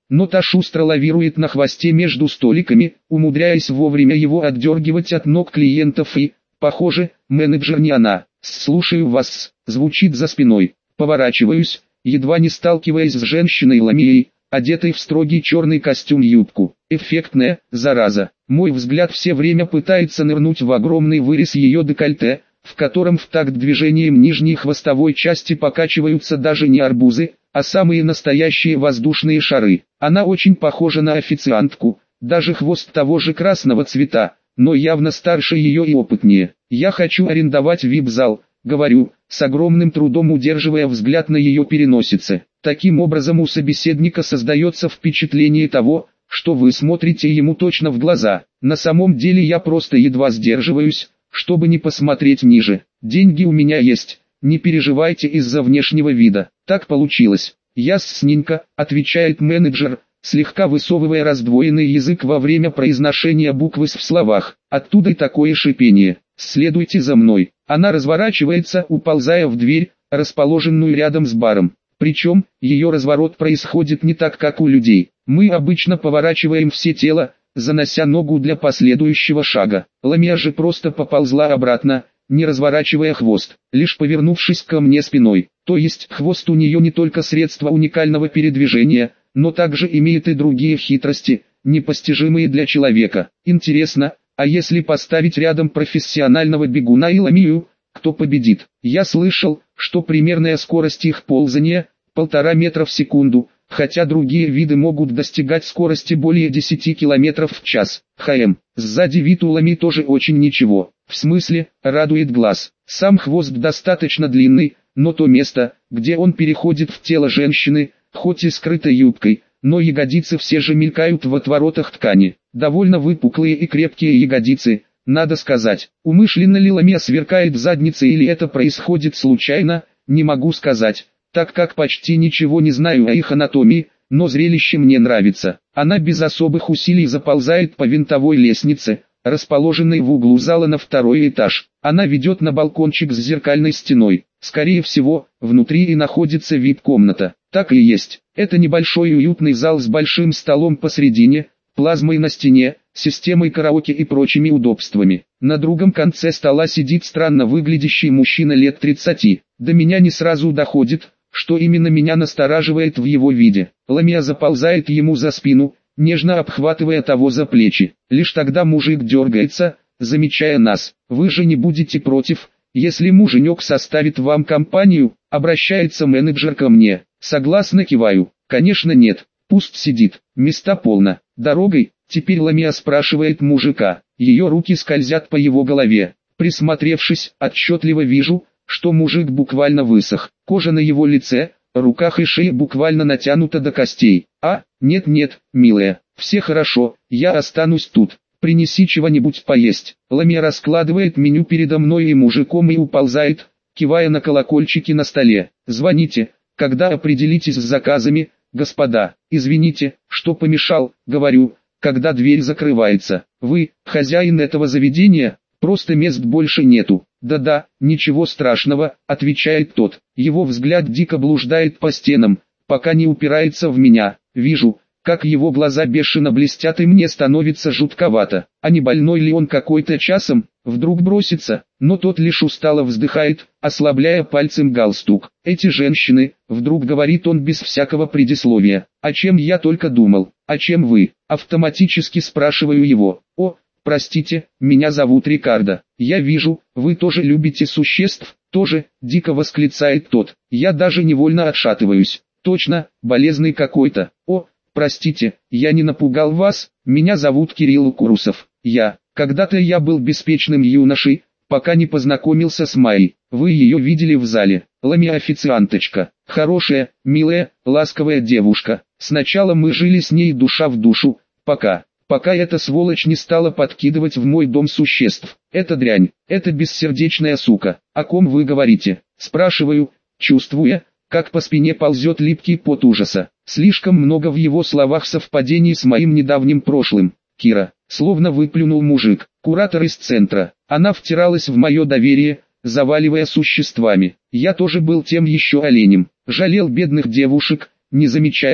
но та шустро лавирует на хвосте между столиками, умудряясь вовремя его отдергивать от ног клиентов и, похоже, менеджер не она. «Слушаю вас», звучит за спиной. Поворачиваюсь, едва не сталкиваясь с женщиной Ламией, одетой в строгий черный костюм-юбку. Эффектная, зараза. Мой взгляд все время пытается нырнуть в огромный вырез ее декольте, в котором в такт движением нижней хвостовой части покачиваются даже не арбузы, а самые настоящие воздушные шары. Она очень похожа на официантку, даже хвост того же красного цвета, но явно старше ее и опытнее. «Я хочу арендовать вип-зал», говорю, с огромным трудом удерживая взгляд на ее переносице. Таким образом у собеседника создается впечатление того, что вы смотрите ему точно в глаза. На самом деле я просто едва сдерживаюсь, чтобы не посмотреть ниже. Деньги у меня есть, не переживайте из-за внешнего вида. Так получилось. Ясненько, отвечает менеджер, слегка высовывая раздвоенный язык во время произношения буквы «с» в словах. Оттуда и такое шипение. «Следуйте за мной». Она разворачивается, уползая в дверь, расположенную рядом с баром. Причем, ее разворот происходит не так, как у людей. Мы обычно поворачиваем все тело, занося ногу для последующего шага. Ламия же просто поползла обратно, не разворачивая хвост, лишь повернувшись ко мне спиной. То есть, хвост у нее не только средство уникального передвижения, но также имеет и другие хитрости, непостижимые для человека. Интересно, а если поставить рядом профессионального бегуна и Ламию, кто победит? Я слышал, что примерная скорость их ползания – полтора метра в секунду, хотя другие виды могут достигать скорости более десяти километров в час. ХМ. Сзади вид у Лами тоже очень ничего. В смысле, радует глаз. Сам хвост достаточно длинный, но то место, где он переходит в тело женщины, хоть и скрыто юбкой, но ягодицы все же мелькают в отворотах ткани. Довольно выпуклые и крепкие ягодицы, надо сказать. Умышленно ли Ламия сверкает задницей или это происходит случайно, не могу сказать, так как почти ничего не знаю о их анатомии, но зрелище мне нравится. Она без особых усилий заползает по винтовой лестнице, расположенной в углу зала на второй этаж. Она ведет на балкончик с зеркальной стеной. Скорее всего, внутри и находится вип-комната. Так и есть. Это небольшой уютный зал с большим столом посредине, плазмой на стене, системой караоке и прочими удобствами. На другом конце стола сидит странно выглядящий мужчина лет тридцати. До меня не сразу доходит, что именно меня настораживает в его виде. Ламия заползает ему за спину, нежно обхватывая того за плечи. Лишь тогда мужик дергается, замечая нас. «Вы же не будете против, если муженек составит вам компанию?» Обращается менеджер ко мне. Согласно киваю. «Конечно нет, пусть сидит, места полно». «Дорогой?» Теперь Ламия спрашивает мужика. Ее руки скользят по его голове. Присмотревшись, отчетливо вижу, что мужик буквально высох. Кожа на его лице, руках и шее буквально натянута до костей. «А, нет-нет, милая, все хорошо, я останусь тут. Принеси чего-нибудь поесть». Ламия раскладывает меню передо мной и мужиком и уползает, кивая на колокольчики на столе. «Звоните, когда определитесь с заказами, господа». «Извините, что помешал», говорю, когда дверь закрывается. «Вы, хозяин этого заведения?» «Просто мест больше нету». «Да-да, ничего страшного», отвечает тот. Его взгляд дико блуждает по стенам, пока не упирается в меня. Вижу, как его глаза бешено блестят, и мне становится жутковато. А не больной ли он какой-то часом? Вдруг бросится, но тот лишь устало вздыхает, ослабляя пальцем галстук. «Эти женщины», вдруг говорит он без всякого предисловия. «О чем я только думал? О чем вы?» Автоматически спрашиваю его. «О, простите, меня зовут Рикардо. Я вижу, вы тоже любите существ?» «Тоже», дико восклицает тот. Я даже невольно отшатываюсь. «Точно, болезный какой-то. О, простите, я не напугал вас, меня зовут Кирилл Курусов. Я, когда-то я был беспечным юношей, пока не познакомился с Майей. Вы ее видели в зале. Ламия официанточка, хорошая, милая, ласковая девушка. Сначала мы жили с ней душа в душу, пока, пока эта сволочь не стала подкидывать в мой дом существ. Это дрянь, это бессердечная сука. О ком вы говорите?» Спрашиваю, чувствуя, как по спине ползет липкий пот ужаса. Слишком много в его словах совпадений с моим недавним прошлым. «Кира», словно выплюнул мужик, куратор из центра. Она втиралась в мое доверие, заваливая существами. Я тоже был тем еще оленем. Жалел бедных девушек, не замечая,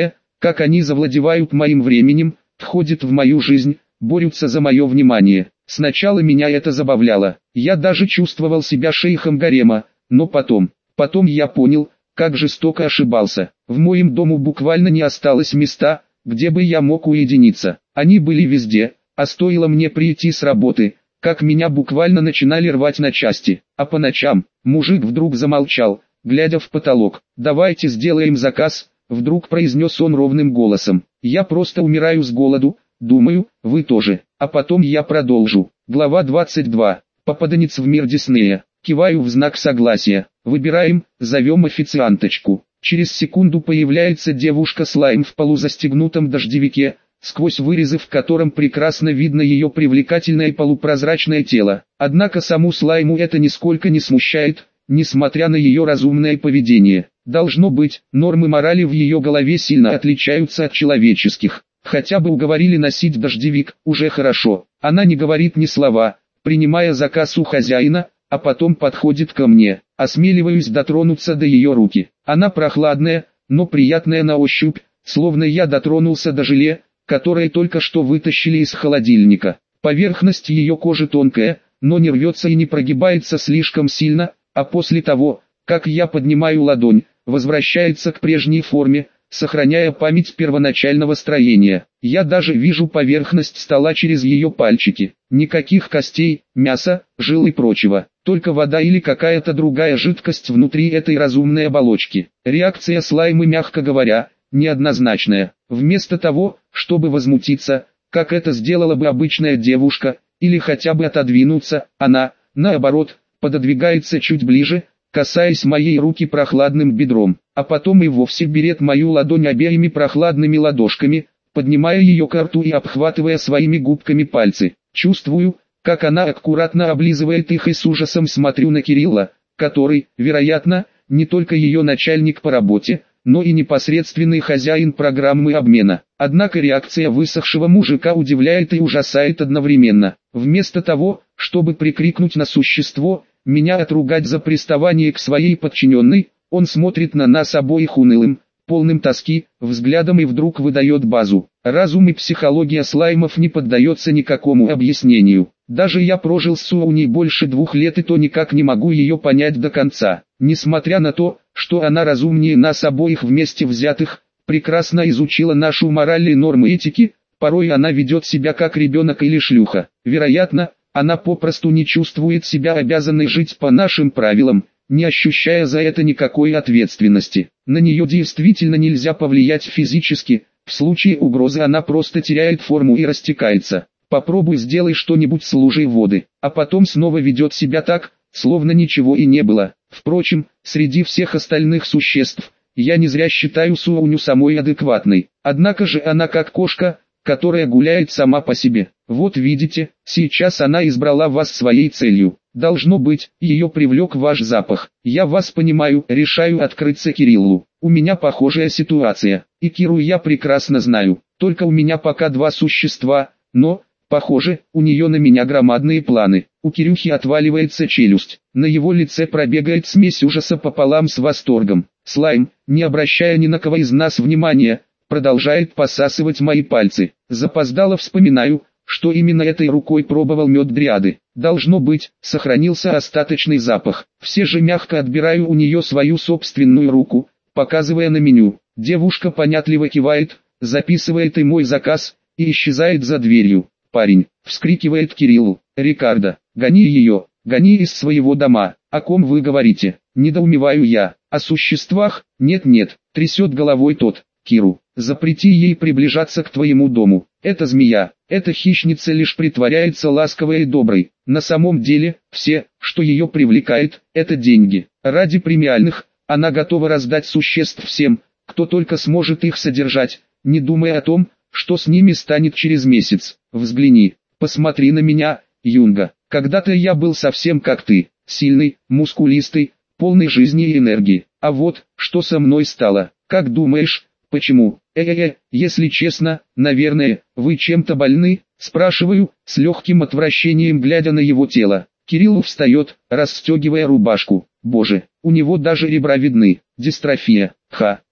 как они завладевают моим временем, входят в мою жизнь, борются за мое внимание. Сначала меня это забавляло, я даже чувствовал себя шейхом гарема, но потом, потом я понял, как жестоко ошибался. В моем дому буквально не осталось места, где бы я мог уединиться. Они были везде, а стоило мне прийти с работы, как меня буквально начинали рвать на части. А по ночам, мужик вдруг замолчал, глядя в потолок. «Давайте сделаем заказ», вдруг произнес он ровным голосом. «Я просто умираю с голоду, думаю, вы тоже». А потом я продолжу. Глава двадцать два. Попаданец в мир Диснея. Киваю в знак согласия. Выбираем, зовем официанточку. Через секунду появляется девушка-слайм в полузастегнутом дождевике, сквозь вырезы в котором прекрасно видно ее привлекательное полупрозрачное тело. Однако саму слайму это нисколько не смущает, несмотря на ее разумное поведение. Должно быть, нормы морали в ее голове сильно отличаются от человеческих. Хотя бы уговорили носить дождевик, уже хорошо. Она не говорит ни слова, принимая заказ у хозяина, а потом подходит ко мне. Осмеливаюсь дотронуться до ее руки. Она прохладная, но приятная на ощупь, словно я дотронулся до желе, которое только что вытащили из холодильника. Поверхность ее кожи тонкая, но не рвется и не прогибается слишком сильно, а после того, как я поднимаю ладонь, возвращается к прежней форме, сохраняя память первоначального строения. Я даже вижу поверхность стола через ее пальчики. Никаких костей, мяса, жил и прочего. Только вода или какая-то другая жидкость внутри этой разумной оболочки. Реакция слаймы, мягко говоря, неоднозначная. Вместо того, чтобы возмутиться, как это сделала бы обычная девушка, или хотя бы отодвинуться, она, наоборот, пододвигается чуть ближе, касаясь моей руки прохладным бедром, а потом и вовсе берет мою ладонь обеими прохладными ладошками, поднимая ее к рту и обхватывая своими губками пальцы. Чувствую, как она аккуратно облизывает их, и с ужасом смотрю на Кирилла, который, вероятно, не только ее начальник по работе, но и непосредственный хозяин программы обмена. Однако реакция высохшего мужика удивляет и ужасает одновременно. Вместо того, чтобы прикрикнуть на существо, меня отругать за приставание к своей подчиненной, он смотрит на нас обоих унылым, полным тоски, взглядом и вдруг выдает базу. Разум и психология слаймов не поддается никакому объяснению. Даже я прожил с Суоуней больше двух лет и то никак не могу ее понять до конца. Несмотря на то, что она разумнее нас обоих вместе взятых, прекрасно изучила нашу мораль и нормы этики, порой она ведет себя как ребенок или шлюха. Вероятно, она попросту не чувствует себя обязанной жить по нашим правилам, не ощущая за это никакой ответственности. На нее действительно нельзя повлиять физически, в случае угрозы она просто теряет форму и растекается. Попробуй сделай что-нибудь с лужей воды, а потом снова ведет себя так, словно ничего и не было. Впрочем, среди всех остальных существ, я не зря считаю Суоуню самой адекватной. Однако же она как кошка, которая гуляет сама по себе. Вот видите, сейчас она избрала вас своей целью. Должно быть, ее привлек ваш запах. Я вас понимаю, решаю открыться Кириллу. У меня похожая ситуация, и Киру я прекрасно знаю. Только у меня пока два существа, но, похоже, у нее на меня громадные планы. У Кирюхи отваливается челюсть. На его лице пробегает смесь ужаса пополам с восторгом. Слайм, не обращая ни на кого из нас внимания, продолжает посасывать мои пальцы. Запоздало вспоминаю, что именно этой рукой пробовал мед дриады. Должно быть, сохранился остаточный запах. Все же мягко отбираю у нее свою собственную руку, показывая на меню. Девушка понятливо кивает, записывает и мой заказ, и исчезает за дверью. «Парень!» — вскрикивает Кириллу. «Рикардо, гони ее, гони из своего дома. О ком вы говорите?» Недоумеваю я. «О существах?» «Нет-нет», — трясет головой тот. «Киру, запрети ей приближаться к твоему дому. Это змея, эта хищница лишь притворяется ласковой и доброй. На самом деле, все, что ее привлекает, это деньги. Ради премиальных, она готова раздать существ всем, кто только сможет их содержать, не думая о том, что с ними станет через месяц. Взгляни, посмотри на меня, Юнга. Когда-то я был совсем как ты, сильный, мускулистый, полный жизни и энергии. А вот, что со мной стало, как думаешь, почему? Э-э-э, если честно, наверное, вы чем-то больны?» Спрашиваю, с легким отвращением глядя на его тело. Кирилл встает, расстегивая рубашку. Боже, у него даже ребра видны. Дистрофия. Ха,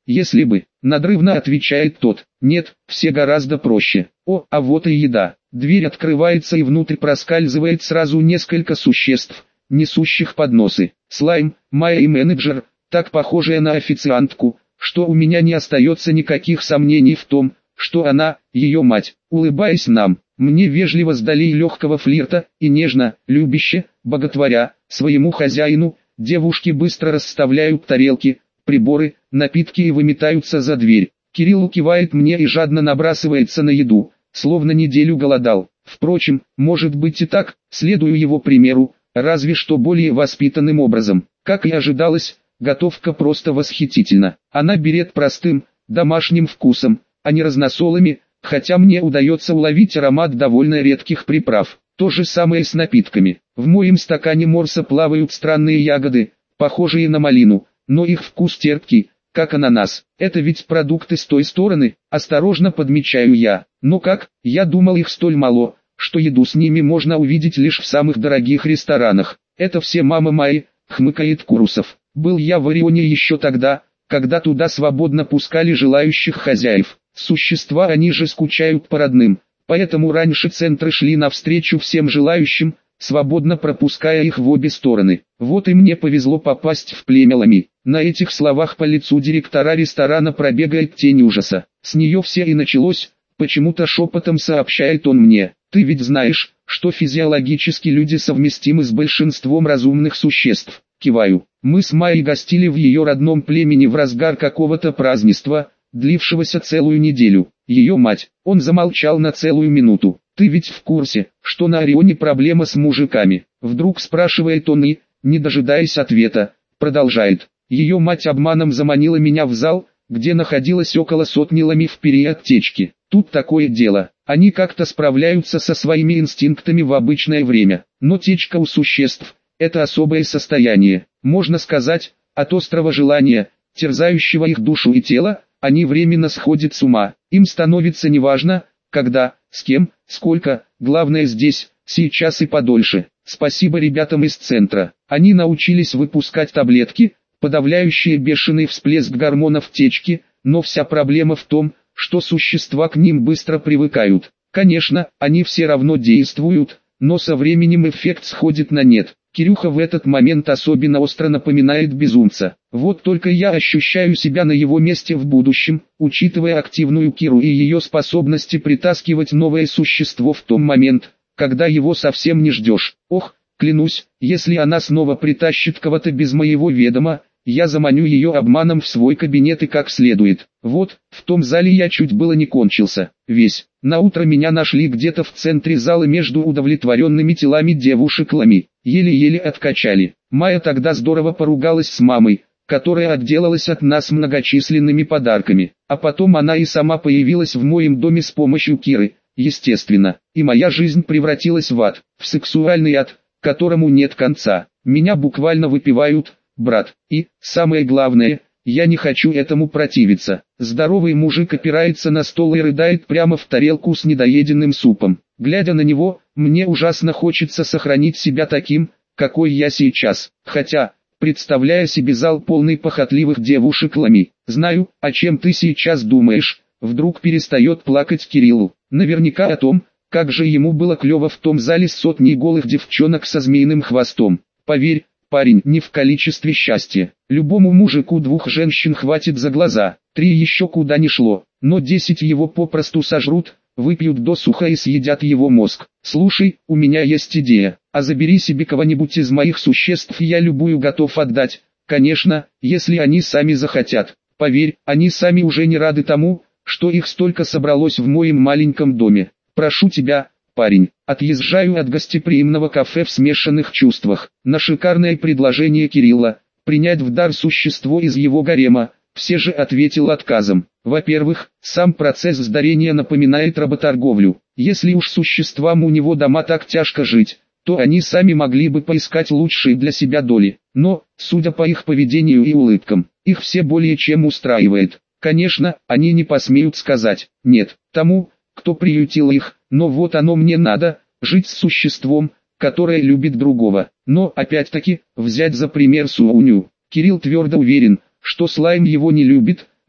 если бы, надрывно отвечает тот. Нет, все гораздо проще. О, а вот и еда. Дверь открывается и внутрь проскальзывает сразу несколько существ, несущих подносы. Слайм, Майя и менеджер, так похожая на официантку, что у меня не остается никаких сомнений в том, что она, ее мать. Улыбаясь нам, мне вежливо с долей легкого флирта и нежно, любяще, боготворя, своему хозяину, девушки быстро расставляют тарелки, приборы, напитки и выметаются за дверь. Кирилл кивает мне и жадно набрасывается на еду, словно неделю голодал. Впрочем, может быть и так, следую его примеру, разве что более воспитанным образом. Как и ожидалось, готовка просто восхитительна. Она берет простым, домашним вкусом, а не разносолами, хотя мне удается уловить аромат довольно редких приправ. То же самое с напитками. В моем стакане морса плавают странные ягоды, похожие на малину, но их вкус терпкий, как ананас. Это ведь продукты с той стороны, осторожно подмечаю я. Но как, я думал их столь мало, что еду с ними можно увидеть лишь в самых дорогих ресторанах. Это все мама Майи, хмыкает Курусов. Был я в Орионе еще тогда, когда туда свободно пускали желающих хозяев. Существа они же скучают по родным, поэтому раньше центры шли навстречу всем желающим, свободно пропуская их в обе стороны. Вот и мне повезло попасть в племя Лами. На этих словах по лицу директора ресторана пробегает тень ужаса. С нее все и началось, почему-то шепотом сообщает он мне. Ты ведь знаешь, что физиологически люди совместимы с большинством разумных существ. Киваю. Мы с Майей гостили в ее родном племени в разгар какого-то празднества, длившегося целую неделю. Ее мать, он замолчал на целую минуту. Ты ведь в курсе, что на Орионе проблема с мужиками? Вдруг спрашивает он и, не дожидаясь ответа, продолжает. Ее мать обманом заманила меня в зал, где находилось около сотни Лами в период течки. Тут такое дело, они как-то справляются со своими инстинктами в обычное время, но течка у существ – это особое состояние, можно сказать, от острого желания, терзающего их душу и тело, они временно сходят с ума, им становится неважно, когда, с кем, сколько, главное здесь, сейчас и подольше. Спасибо ребятам из центра, они научились выпускать таблетки, подавляющие бешеный всплеск гормонов течки, но вся проблема в том, что существа к ним быстро привыкают. Конечно, они все равно действуют, но со временем эффект сходит на нет. Кирюха в этот момент особенно остро напоминает безумца. Вот только я ощущаю себя на его месте в будущем, учитывая активную Киру и ее способности притаскивать новое существо в том момент, когда его совсем не ждешь. Ох, клянусь, если она снова притащит кого-то без моего ведома, я заманю ее обманом в свой кабинет и как следует. Вот, в том зале я чуть было не кончился. Весь. Наутро меня нашли где-то в центре зала между удовлетворенными телами девушек Лами. Еле-еле откачали. Майя тогда здорово поругалась с мамой, которая отделалась от нас многочисленными подарками. А потом она и сама появилась в моем доме с помощью Киры, естественно. И моя жизнь превратилась в ад, в сексуальный ад, которому нет конца. Меня буквально выпивают, брат. И, самое главное, я не хочу этому противиться. Здоровый мужик опирается на стол и рыдает прямо в тарелку с недоеденным супом. Глядя на него, мне ужасно хочется сохранить себя таким, какой я сейчас. Хотя, представляя себе зал полный похотливых девушек Лами, знаю, о чем ты сейчас думаешь, вдруг перестает плакать Кириллу. Наверняка о том, как же ему было клево в том зале с сотней голых девчонок со змеиным хвостом. Поверь, парень, не в количестве счастья. Любому мужику двух женщин хватит за глаза, три еще куда ни шло, но десять его попросту сожрут, выпьют досуха и съедят его мозг. Слушай, у меня есть идея, а забери себе кого-нибудь из моих существ, я любую готов отдать, конечно, если они сами захотят. Поверь, они сами уже не рады тому, что их столько собралось в моем маленьком доме. Прошу тебя, парень. Отъезжаю от гостеприимного кафе в смешанных чувствах. На шикарное предложение Кирилла, принять в дар существо из его гарема, все же ответил отказом. Во-первых, сам процесс дарения напоминает работорговлю. Если уж существам у него дома так тяжко жить, то они сами могли бы поискать лучшие для себя доли. Но, судя по их поведению и улыбкам, их все более чем устраивает. Конечно, они не посмеют сказать «нет» тому, кто приютил их, но вот оно мне надо, жить с существом, которое любит другого. Но, опять-таки, взять за пример Сууню. Кирилл твердо уверен, что слайм его не любит,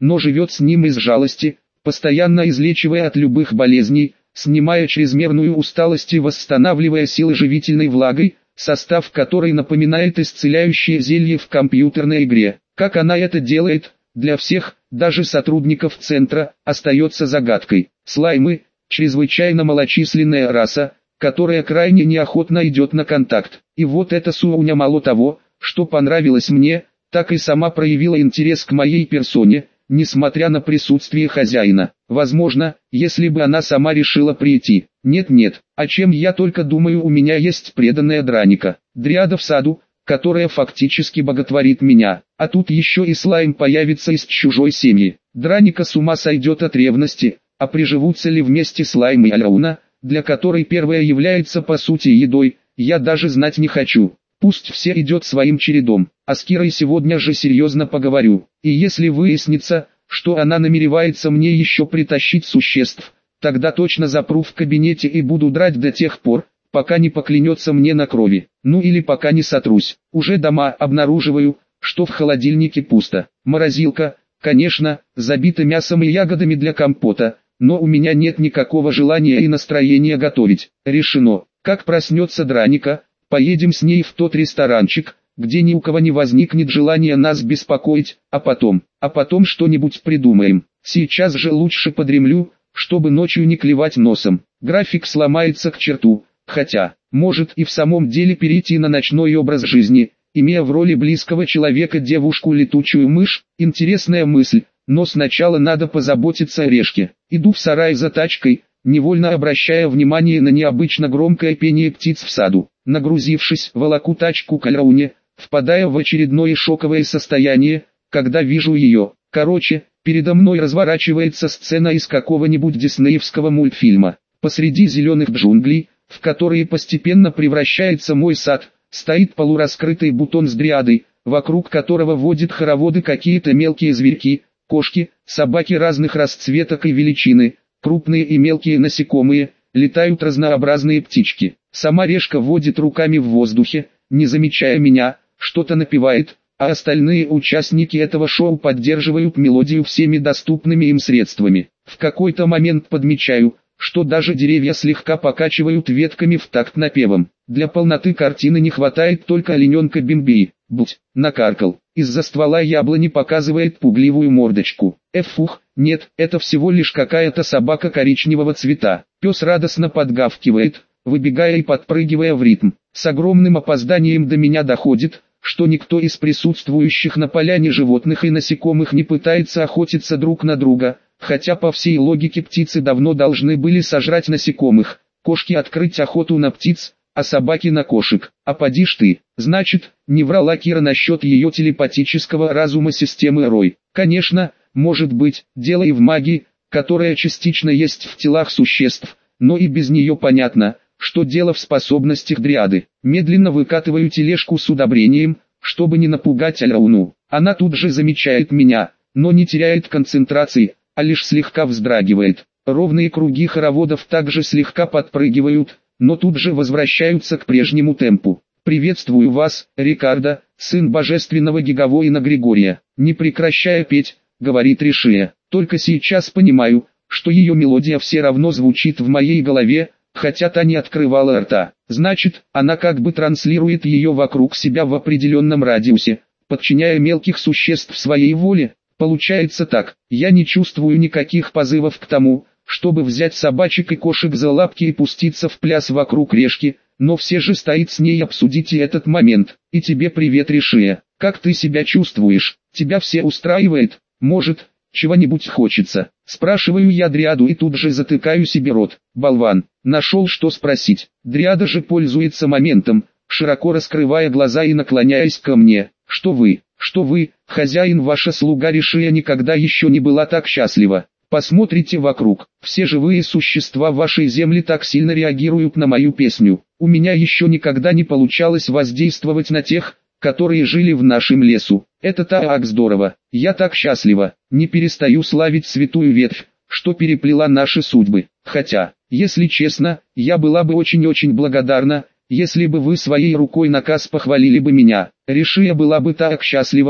но живет с ним из жалости, постоянно излечивая от любых болезней, снимая чрезмерную усталость и восстанавливая силы живительной влагой, состав которой напоминает исцеляющее зелье в компьютерной игре. Как она это делает, для всех, даже сотрудников центра, остается загадкой. Слаймы – чрезвычайно малочисленная раса, которая крайне неохотно идет на контакт. И вот эта Суоуня мало того, что понравилось мне, так и сама проявила интерес к моей персоне, несмотря на присутствие хозяина. Возможно, если бы она сама решила прийти. Нет-нет, о чем я только думаю, у меня есть преданная Драника, дриада в саду, которая фактически боготворит меня. А тут еще и слайм появится из чужой семьи. Драника с ума сойдет от ревности, а приживутся ли вместе слайм и Аляуна, для которой первая является по сути едой, я даже знать не хочу. Пусть все идет своим чередом, а с Кирой сегодня же серьезно поговорю. И если выяснится, что она намеревается мне еще притащить существ, тогда точно запру в кабинете и буду драть до тех пор, пока не поклянется мне на крови. Ну или пока не сотрусь. Уже дома обнаруживаю, что в холодильнике пусто. Морозилка, конечно, забита мясом и ягодами для компота, но у меня нет никакого желания и настроения готовить. Решено. Как проснется Драника, поедем с ней в тот ресторанчик, где ни у кого не возникнет желания нас беспокоить, а потом, а потом что-нибудь придумаем. Сейчас же лучше подремлю, чтобы ночью не клевать носом. График сломается к черту, хотя, может и в самом деле перейти на ночной образ жизни, имея в роли близкого человека девушку-летучую мышь. Интересная мысль, но сначала надо позаботиться о Решке. Иду в сарай за тачкой, невольно обращая внимание на необычно громкое пение птиц в саду. Нагрузившись, волоку тачку к Аляуне, впадая в очередное шоковое состояние, когда вижу ее. Короче, передо мной разворачивается сцена из какого-нибудь диснеевского мультфильма. Посреди зеленых джунглей, в которые постепенно превращается мой сад, стоит полураскрытый бутон с дриадой, вокруг которого водят хороводы какие-то мелкие зверьки, кошки, собаки разных расцветок и величины, крупные и мелкие насекомые, летают разнообразные птички. Сама Решка водит руками в воздухе, не замечая меня, что-то напевает, а остальные участники этого шоу поддерживают мелодию всеми доступными им средствами. В какой-то момент подмечаю, что даже деревья слегка покачивают ветками в такт напевом. Для полноты картины не хватает только олененка Бимби. Будь, накаркал. Из-за ствола яблони показывает пугливую мордочку. Эфух, нет, это всего лишь какая-то собака коричневого цвета. Пес радостно подгавкивает, выбегая и подпрыгивая в ритм. С огромным опозданием до меня доходит, что никто из присутствующих на поляне животных и насекомых не пытается охотиться друг на друга, хотя по всей логике птицы давно должны были сожрать насекомых, кошки открыть охоту на птиц, а собаки на кошек. А поди ж ты, значит, не врала Кира насчет ее телепатического разума системы Рой. Конечно, может быть, дело и в магии, которая частично есть в телах существ, но и без нее понятно, что дело в способностях дриады. Медленно выкатываю тележку с удобрением, чтобы не напугать Аляуну. Она тут же замечает меня, но не теряет концентрации, а лишь слегка вздрагивает. Ровные круги хороводов также слегка подпрыгивают, но тут же возвращаются к прежнему темпу. «Приветствую вас, Рикардо, сын божественного гигавоина Григория», не прекращая петь, говорит Решия. Только сейчас понимаю, что ее мелодия все равно звучит в моей голове, хотя та не открывала рта. Значит, она как бы транслирует ее вокруг себя в определенном радиусе, подчиняя мелких существ своей воле. Получается так, я не чувствую никаких позывов к тому, чтобы взять собачек и кошек за лапки и пуститься в пляс вокруг Решки, но все же стоит с ней обсудить и этот момент. И тебе привет, Решия. Как ты себя чувствуешь? Тебя все устраивает? Может, чего-нибудь хочется? Спрашиваю я дриаду и тут же затыкаю себе рот. Болван, нашел что спросить. Дриада же пользуется моментом, широко раскрывая глаза и наклоняясь ко мне. Что вы, что вы, хозяин, ваша слуга Решия никогда еще не была так счастлива. Посмотрите вокруг, все живые существа вашей земли так сильно реагируют на мою песню. У меня еще никогда не получалось воздействовать на тех, которые жили в нашем лесу. Это так здорово, я так счастлива, не перестаю славить святую ветвь, что переплела наши судьбы. Хотя, если честно, я была бы очень-очень благодарна, если бы вы своей рукой наказ похвалили бы меня. Решия была бы так счастлива,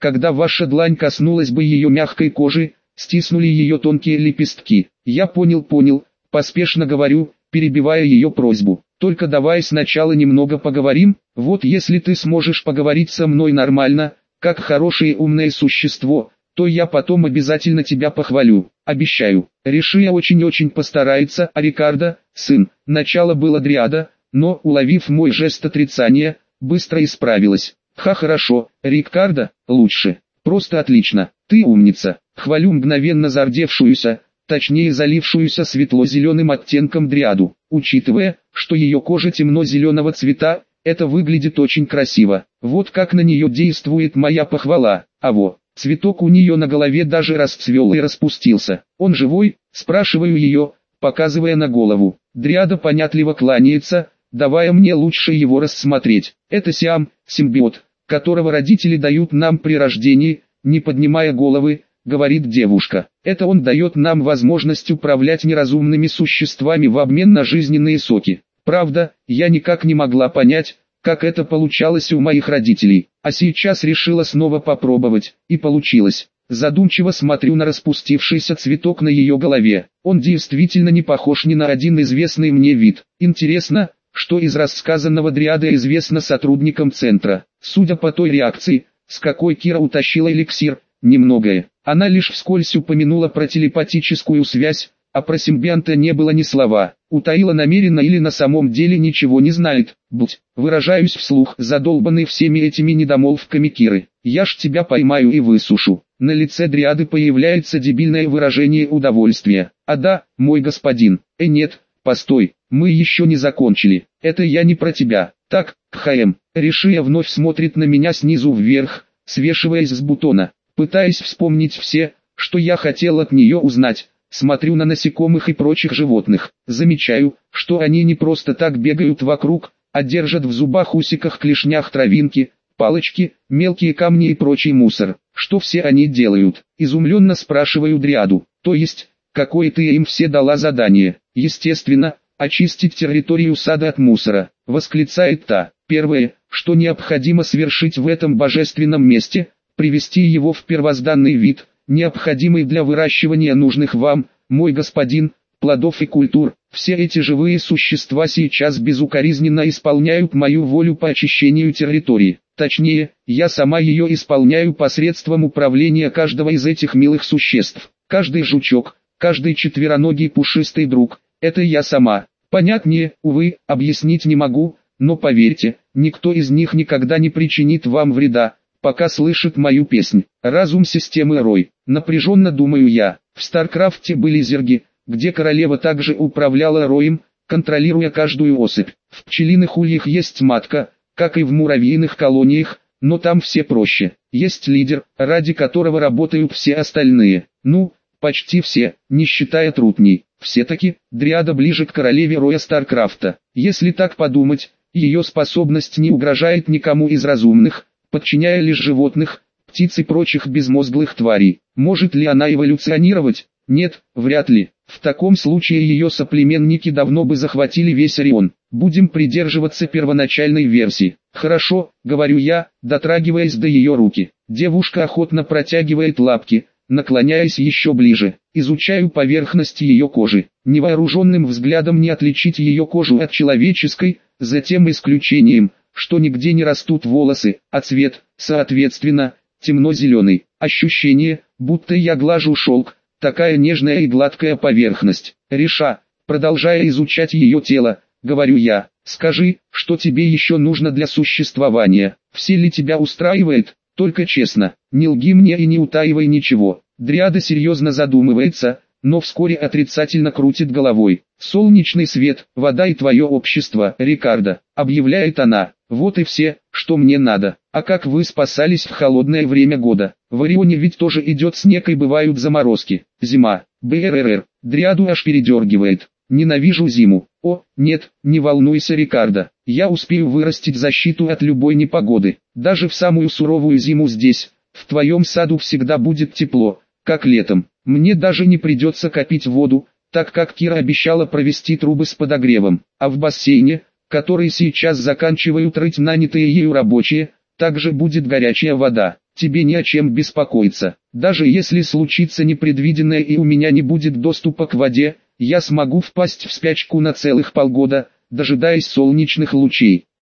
когда ваша длань коснулась бы ее мягкой кожи, стиснули ее тонкие лепестки. Я понял, понял, поспешно говорю, перебивая ее просьбу. Только давай сначала немного поговорим, вот если ты сможешь поговорить со мной нормально, как хорошее умное существо, то я потом обязательно тебя похвалю, обещаю. Решия очень-очень постарается, а Рикардо, сын, начало было дриада, но, уловив мой жест отрицания, быстро исправилась. Ха, хорошо, Рикардо, лучше, просто отлично, ты умница. Хвалю мгновенно зардевшуюся, точнее залившуюся светло-зеленым оттенком дриаду. Учитывая, что ее кожа темно-зеленого цвета, это выглядит очень красиво. Вот как на нее действует моя похвала. А во, цветок у нее на голове даже расцвел и распустился. Он живой? Спрашиваю ее, показывая на голову. Дриада понятливо кланяется, давая мне лучше его рассмотреть. Это Сиам, симбиот, которого родители дают нам при рождении, не поднимая головы, говорит девушка. Это он дает нам возможность управлять неразумными существами в обмен на жизненные соки. Правда, я никак не могла понять, как это получалось у моих родителей, а сейчас решила снова попробовать, и получилось. Задумчиво смотрю на распустившийся цветок на ее голове. Он действительно не похож ни на один известный мне вид. Интересно, что из рассказанного дриады известно сотрудникам центра. Судя по той реакции, с какой Кира утащила эликсир, немногое. Она лишь вскользь упомянула про телепатическую связь, а про симбионта не было ни слова. Утаила намеренно или на самом деле ничего не знает. Будь, выражаюсь вслух, задолбанный всеми этими недомолвками Киры. Я ж тебя поймаю и высушу. На лице дриады появляется дебильное выражение удовольствия. А да, мой господин. Э нет, постой, мы еще не закончили. Это я не про тебя. Так, Кхм. Решия вновь смотрит на меня снизу вверх, свешиваясь с бутона. Пытаясь вспомнить все, что я хотел от нее узнать, смотрю на насекомых и прочих животных. Замечаю, что они не просто так бегают вокруг, а держат в зубах, усиках, клешнях травинки, палочки, мелкие камни и прочий мусор. Что все они делают? Изумленно спрашиваю дриаду. То есть, какое ты им все дала задание? Естественно, очистить территорию сада от мусора, восклицает та. Первое, что необходимо совершить в этом божественном месте, привести его в первозданный вид, необходимый для выращивания нужных вам, мой господин, плодов и культур. Все эти живые существа сейчас безукоризненно исполняют мою волю по очищению территории. Точнее, я сама ее исполняю посредством управления каждого из этих милых существ. Каждый жучок, каждый четвероногий пушистый друг, это я сама. Понятнее, увы, объяснить не могу, но поверьте, никто из них никогда не причинит вам вреда, пока слышит мою песнь. Разум системы Рой. Напряженно думаю я. В Старкрафте были зерги, где королева также управляла Роем, контролируя каждую особь. В пчелиных ульях есть матка, как и в муравьиных колониях, но там все проще. Есть лидер, ради которого работают все остальные. Ну, почти все, не считая трутней. Все-таки, дриада ближе к королеве Роя Старкрафта. Если так подумать, ее способность не угрожает никому из разумных, подчиняя лишь животных, птиц и прочих безмозглых тварей. Может ли она эволюционировать? Нет, вряд ли. В таком случае ее соплеменники давно бы захватили весь Орион. Будем придерживаться первоначальной версии. Хорошо, говорю я, дотрагиваясь до ее руки. Девушка охотно протягивает лапки, наклоняясь еще ближе. Изучаю поверхность ее кожи. Невооруженным взглядом не отличить ее кожу от человеческой, за тем исключением, что нигде не растут волосы, а цвет, соответственно, темно-зеленый. Ощущение, будто я глажу шелк, такая нежная и гладкая поверхность. Реша, продолжая изучать ее тело, говорю я, скажи, что тебе еще нужно для существования, все ли тебя устраивает, только честно, не лги мне и не утаивай ничего. Дриада серьезно задумывается, но вскоре отрицательно крутит головой. «Солнечный свет, вода и твое общество, Рикардо», — объявляет она. «Вот и все, что мне надо. А как вы спасались в холодное время года? В Орионе ведь тоже идет снег и бывают заморозки. Зима. БРРР». Дриаду аж передергивает. «Ненавижу зиму». «О, нет, не волнуйся, Рикардо. Я успею вырастить защиту от любой непогоды. Даже в самую суровую зиму здесь, в твоем саду всегда будет тепло, как летом. Мне даже не придется копить воду, так как Кира обещала провести трубы с подогревом. А в бассейне, который сейчас заканчивают рыть нанятые ею рабочие, также будет горячая вода. Тебе не о чем беспокоиться. Даже если случится непредвиденное и у меня не будет доступа к воде, я смогу впасть в спячку на целых полгода, дожидаясь солнечных лучей.